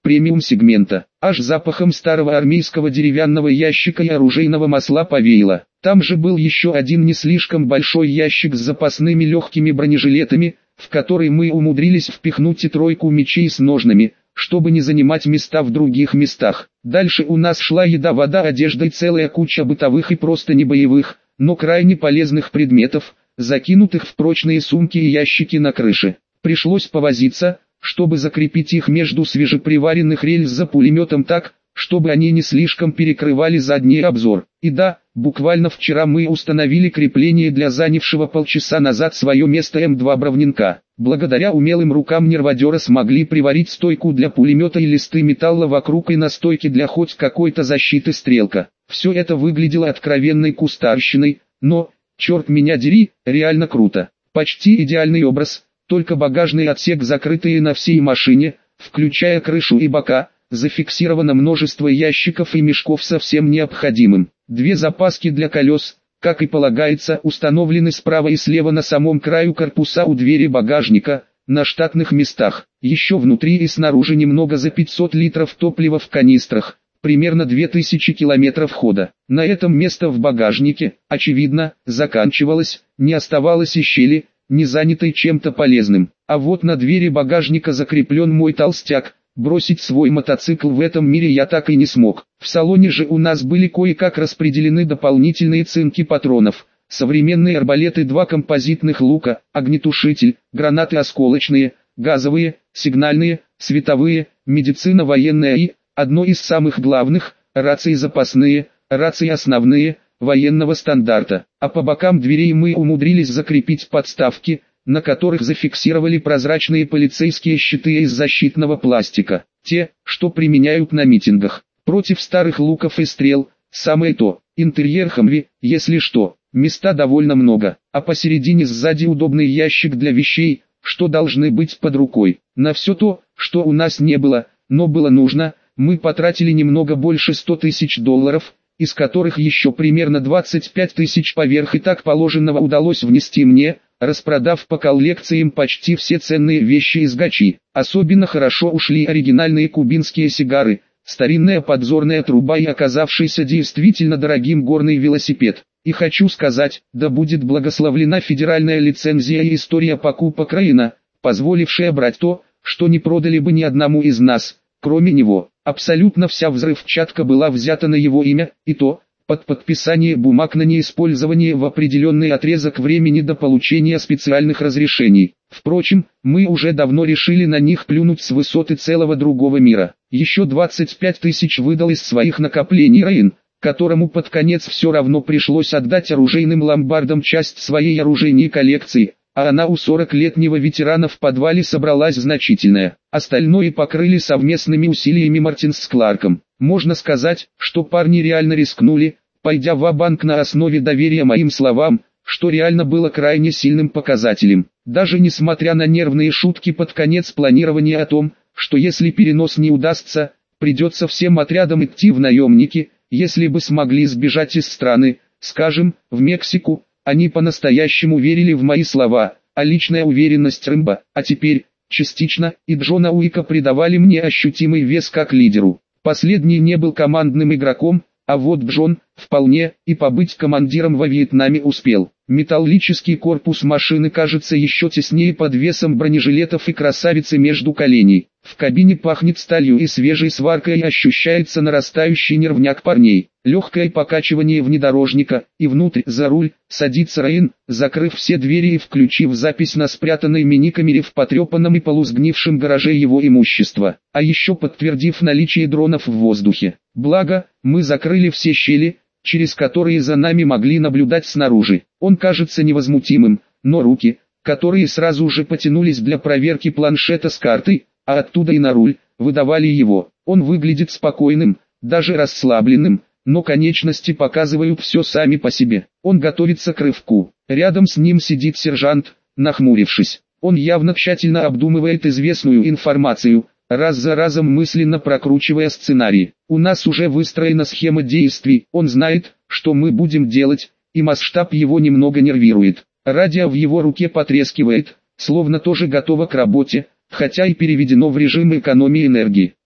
премиум-сегмента. Аж запахом старого армейского деревянного ящика и оружейного масла повеяло. Там же был еще один не слишком большой ящик с запасными легкими бронежилетами, в который мы умудрились впихнуть и тройку мечей с ножнами, чтобы не занимать места в других местах. Дальше у нас шла еда, вода, одежда и целая куча бытовых и просто не боевых, но крайне полезных предметов, закинутых в прочные сумки и ящики на крыше. Пришлось повозиться, чтобы закрепить их между свежеприваренных рельс за пулеметом так, чтобы они не слишком перекрывали задний обзор. И да, буквально вчера мы установили крепление для занявшего полчаса назад свое место эм два Бравненка. Благодаря умелым рукам нерводера смогли приварить стойку для пулемета и листы металла вокруг и на стойке для хоть какой-то защиты стрелка. Все это выглядело откровенной кустарщиной, но, черт меня дери, реально круто. Почти идеальный образ. Только багажный отсек, закрытый на всей машине, включая крышу и бока, зафиксировано множество ящиков и мешков со всем необходимым. Две запаски для колес, как и полагается, установлены справа и слева на самом краю корпуса у двери багажника, на штатных местах. Еще внутри и снаружи немного за пятьсот литров топлива в канистрах, примерно две тысячи километров хода. На этом место в багажнике, очевидно, заканчивалось, не оставалось и щели, не занятой чем-то полезным. А вот на двери багажника закреплен мой толстяк. Бросить свой мотоцикл в этом мире я так и не смог. В салоне же у нас были кое-как распределены дополнительные цинки патронов, современные арбалеты, два композитных лука, огнетушитель, гранаты осколочные, газовые, сигнальные, световые, медицина военная и, одно из самых главных, рации запасные, рации основные, военного стандарта. А по бокам дверей мы умудрились закрепить подставки, на которых зафиксировали прозрачные полицейские щиты из защитного пластика. Те, что применяют на митингах. Против старых луков и стрел, самое то. Интерьер Хамви, если что. Места довольно много, а посередине сзади удобный ящик для вещей, что должны быть под рукой. На все то, что у нас не было, но было нужно, мы потратили немного больше ста тысяч долларов, из которых еще примерно двадцать пять тысяч поверх и так положенного удалось внести мне, распродав по коллекциям почти все ценные вещи из гачи. Особенно хорошо ушли оригинальные кубинские сигары, старинная подзорная труба и оказавшийся действительно дорогим горный велосипед. И хочу сказать, да будет благословлена федеральная лицензия и история покупок Раина, позволившая брать то, что не продали бы ни одному из нас, кроме него. Абсолютно вся взрывчатка была взята на его имя, и то, под подписание бумаг на неиспользование в определенный отрезок времени до получения специальных разрешений. Впрочем, мы уже давно решили на них плюнуть с высоты целого другого мира. Еще двадцать пять тысяч выдал из своих накоплений Раин, которому под конец все равно пришлось отдать оружейным ломбардам часть своей оружейной коллекции, а она у сорокалетнего ветерана в подвале собралась значительная. Остальное покрыли совместными усилиями Мартин с Кларком. Можно сказать, что парни реально рискнули, пойдя ва-банк на основе доверия моим словам, что реально было крайне сильным показателем. Даже несмотря на нервные шутки под конец планирования о том, что если перенос не удастся, придется всем отрядам идти в наемники, если бы смогли сбежать из страны, скажем, в Мексику, они по-настоящему верили в мои слова, а личная уверенность Рэмбо, а теперь, частично, и Джона Уика придавали мне ощутимый вес как лидеру. Последний не был командным игроком, а вот Джон, вполне, и побыть командиром во Вьетнаме успел. Металлический корпус машины кажется еще теснее под весом бронежилетов и красавицы между коленей. В кабине пахнет сталью и свежей сваркой, и ощущается нарастающий нервняк парней. Легкое покачивание внедорожника, и внутрь, за руль, садится Раин, закрыв все двери и включив запись на спрятанной мини-камере в потрепанном и полусгнившем гараже его имущества, а еще подтвердив наличие дронов в воздухе. Благо, мы закрыли все щели, через которые за нами могли наблюдать снаружи. Он кажется невозмутимым, но руки, которые сразу же потянулись для проверки планшета с картой, а оттуда и на руль, выдавали его. Он выглядит спокойным, даже расслабленным, но конечности показывают все сами по себе. Он готовится к рывку. Рядом с ним сидит сержант, нахмурившись. Он явно тщательно обдумывает известную информацию, раз за разом мысленно прокручивая сценарий. У нас уже выстроена схема действий, он знает, что мы будем делать, и масштаб его немного нервирует. Радио в его руке потрескивает, словно тоже готово к работе, хотя и переведено в режим экономии энергии.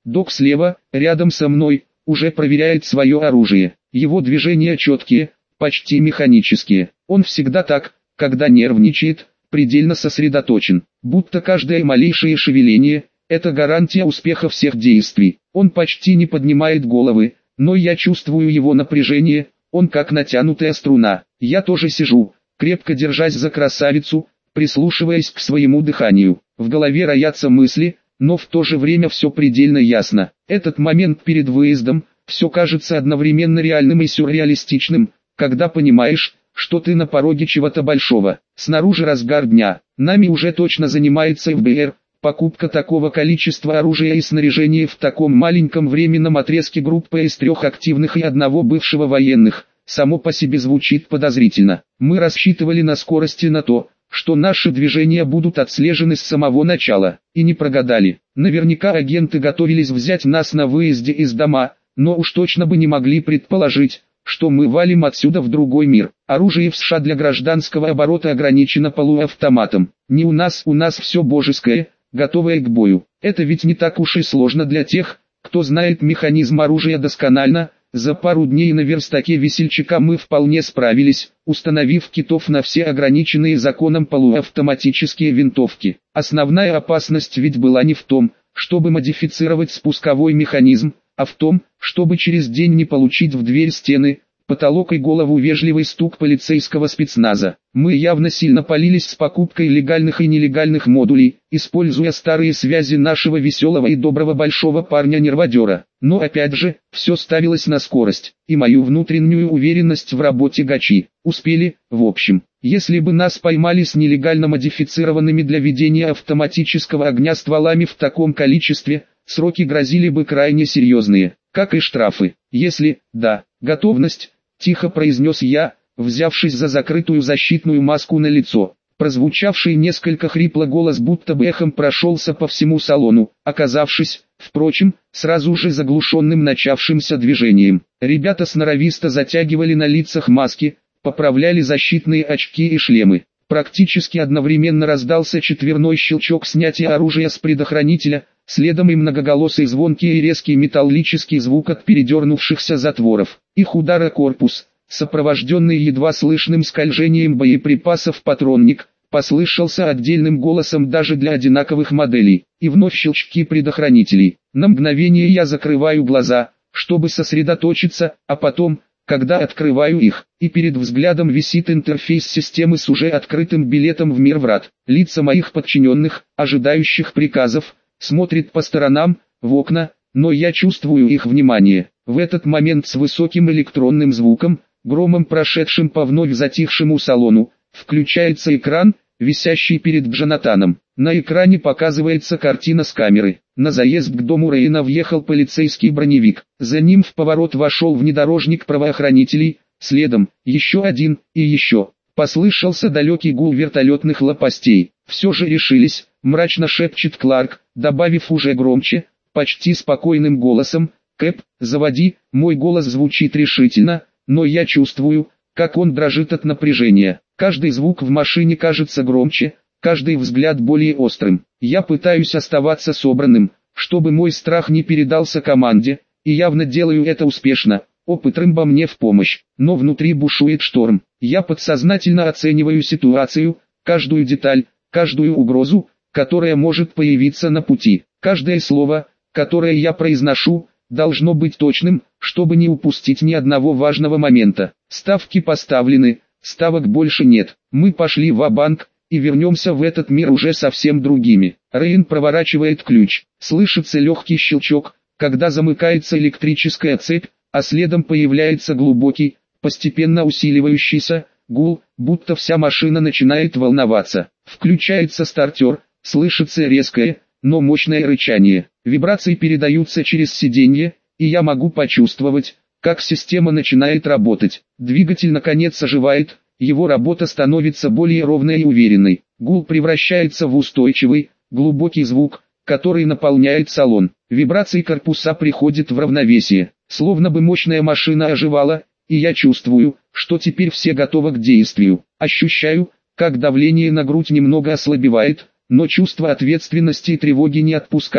Док слева, рядом со мной, уже проверяет свое оружие. Его движения четкие, почти механические. Он всегда так, когда нервничает, предельно сосредоточен. Будто каждое малейшее шевеление – это гарантия успеха всех действий. Он почти не поднимает головы, но я чувствую его напряжение, он как натянутая струна. Я тоже сижу, крепко держась за красавицу, прислушиваясь к своему дыханию. В голове роятся мысли, но в то же время все предельно ясно. Этот момент перед выездом, все кажется одновременно реальным и сюрреалистичным, когда понимаешь, что ты на пороге чего-то большого. Снаружи разгар дня, нами уже точно занимается эф бэ эр, покупка такого количества оружия и снаряжения в таком маленьком временном отрезке группы из трех активных и одного бывшего военных, само по себе звучит подозрительно. Мы рассчитывали на скорость и на то, что наши движения будут отслежены с самого начала, и не прогадали. Наверняка агенты готовились взять нас на выезде из дома, но уж точно бы не могли предположить, что мы валим отсюда в другой мир. Оружие в США для гражданского оборота ограничено полуавтоматом. Не у нас, у нас все божеское, готовое к бою. Это ведь не так уж и сложно для тех, кто знает механизм оружия досконально. За пару дней на верстаке весельчака мы вполне справились, установив китов на все ограниченные законом полуавтоматические винтовки. Основная опасность ведь была не в том, чтобы модифицировать спусковой механизм, а в том, чтобы через день не получить в дверь, стены, потолок и голову вежливый стук полицейского спецназа. Мы явно сильно палились с покупкой легальных и нелегальных модулей, используя старые связи нашего веселого и доброго большого парня-нерводера. Но опять же, все ставилось на скорость, и мою внутреннюю уверенность в работе гачи. Успели, в общем. Если бы нас поймали с нелегально модифицированными для ведения автоматического огня стволами в таком количестве, сроки грозили бы крайне серьезные, как и штрафы. Если, да, готовность, тихо произнес я, взявшись за закрытую защитную маску на лицо. Прозвучавший несколько хрипло голос будто бы эхом прошелся по всему салону, оказавшись, впрочем, сразу же заглушенным начавшимся движением. Ребята сноровисто затягивали на лицах маски, поправляли защитные очки и шлемы. Практически одновременно раздался четверной щелчок снятия оружия с предохранителя, следом и многоголосый звонкий и резкий металлический звук от передернувшихся затворов. Их удара корпус, сопровожденный едва слышным скольжением боеприпасов патронник, послышался отдельным голосом даже для одинаковых моделей, и вновь щелчки предохранителей. На мгновение я закрываю глаза, чтобы сосредоточиться, а потом, когда открываю их, и перед взглядом висит интерфейс системы с уже открытым билетом в мир врат. Лица моих подчиненных, ожидающих приказов, смотрят по сторонам, в окна, но я чувствую их внимание. В этот момент с высоким электронным звуком, громом прошедшим по вновь затихшему салону, включается экран, висящий перед Джонатаном. На экране показывается картина с камеры. На заезд к дому Рейна въехал полицейский броневик. За ним в поворот вошел внедорожник правоохранителей, следом, еще один, и еще. Послышался далекий гул вертолетных лопастей. Все же решились, мрачно шепчет Кларк, добавив уже громче, почти спокойным голосом: «Кэп, заводи». Мой голос звучит решительно, но я чувствую, как он дрожит от напряжения. Каждый звук в машине кажется громче, каждый взгляд более острым. Я пытаюсь оставаться собранным, чтобы мой страх не передался команде, и явно делаю это успешно. Опыт Рэмбо мне в помощь, но внутри бушует шторм. Я подсознательно оцениваю ситуацию, каждую деталь, каждую угрозу, которая может появиться на пути. Каждое слово, которое я произношу, должно быть точным, чтобы не упустить ни одного важного момента. Ставки поставлены, ставок больше нет. Мы пошли ва-банк, и вернемся в этот мир уже совсем другими. Рейн проворачивает ключ. Слышится легкий щелчок, когда замыкается электрическая цепь, а следом появляется глубокий, постепенно усиливающийся гул, будто вся машина начинает волноваться. Включается стартер, слышится резкое, но мощное рычание. Вибрации передаются через сиденье, и я могу почувствовать, как система начинает работать. Двигатель наконец оживает, его работа становится более ровной и уверенной. Гул превращается в устойчивый, глубокий звук, который наполняет салон. Вибрации корпуса приходят в равновесие, словно бы мощная машина оживала, и я чувствую, что теперь все готовы к действию. Ощущаю, как давление на грудь немного ослабевает, но чувство ответственности и тревоги не отпускает.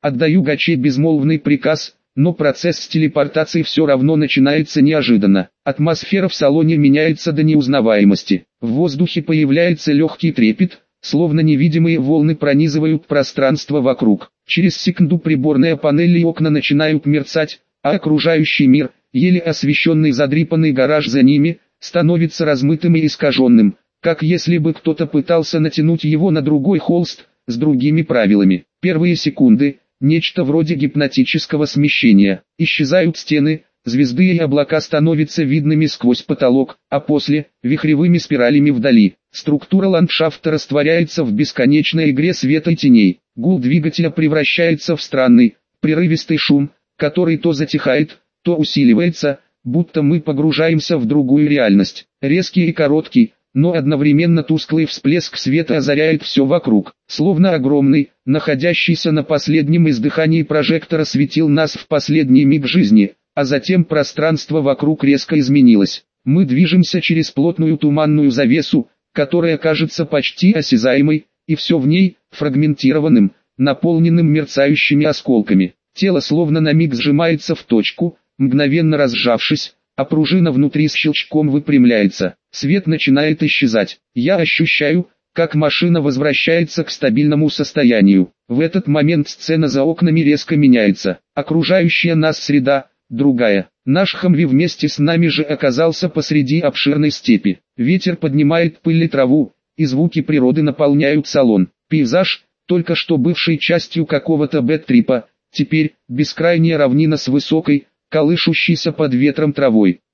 Отдаю Гаче безмолвный приказ, но процесс телепортации все равно начинается неожиданно. Атмосфера в салоне меняется до неузнаваемости. В воздухе появляется легкий трепет, словно невидимые волны пронизывают пространство вокруг. Через секунду приборная панель и окна начинают мерцать, а окружающий мир, еле освещенный задрипанный гараж за ними, становится размытым и искаженным, как если бы кто-то пытался натянуть его на другой холст, с другими правилами. Первые секунды – нечто вроде гипнотического смещения. Исчезают стены, звезды и облака становятся видными сквозь потолок, а после – вихревыми спиралями вдали. Структура ландшафта растворяется в бесконечной игре света и теней. Гул двигателя превращается в странный, прерывистый шум, который то затихает, то усиливается, будто мы погружаемся в другую реальность. Резкий и короткий, но одновременно тусклый всплеск света озаряет все вокруг, словно огромный, находящийся на последнем издыхании прожектора светил нас в последний миг жизни, а затем пространство вокруг резко изменилось. Мы движемся через плотную туманную завесу, которая кажется почти осязаемой, и все в ней, фрагментированным, наполненным мерцающими осколками. Тело словно на миг сжимается в точку, мгновенно разжавшись, а пружина внутри с щелчком выпрямляется. Свет начинает исчезать. Я ощущаю, как машина возвращается к стабильному состоянию. В этот момент сцена за окнами резко меняется. Окружающая нас среда, другая. Наш Хамви вместе с нами же оказался посреди обширной степи. Ветер поднимает пыль и траву, и звуки природы наполняют салон. Пейзаж, только что бывший частью какого-то бэд-трипа, теперь бескрайняя равнина с высокой, колышущейся под ветром травой.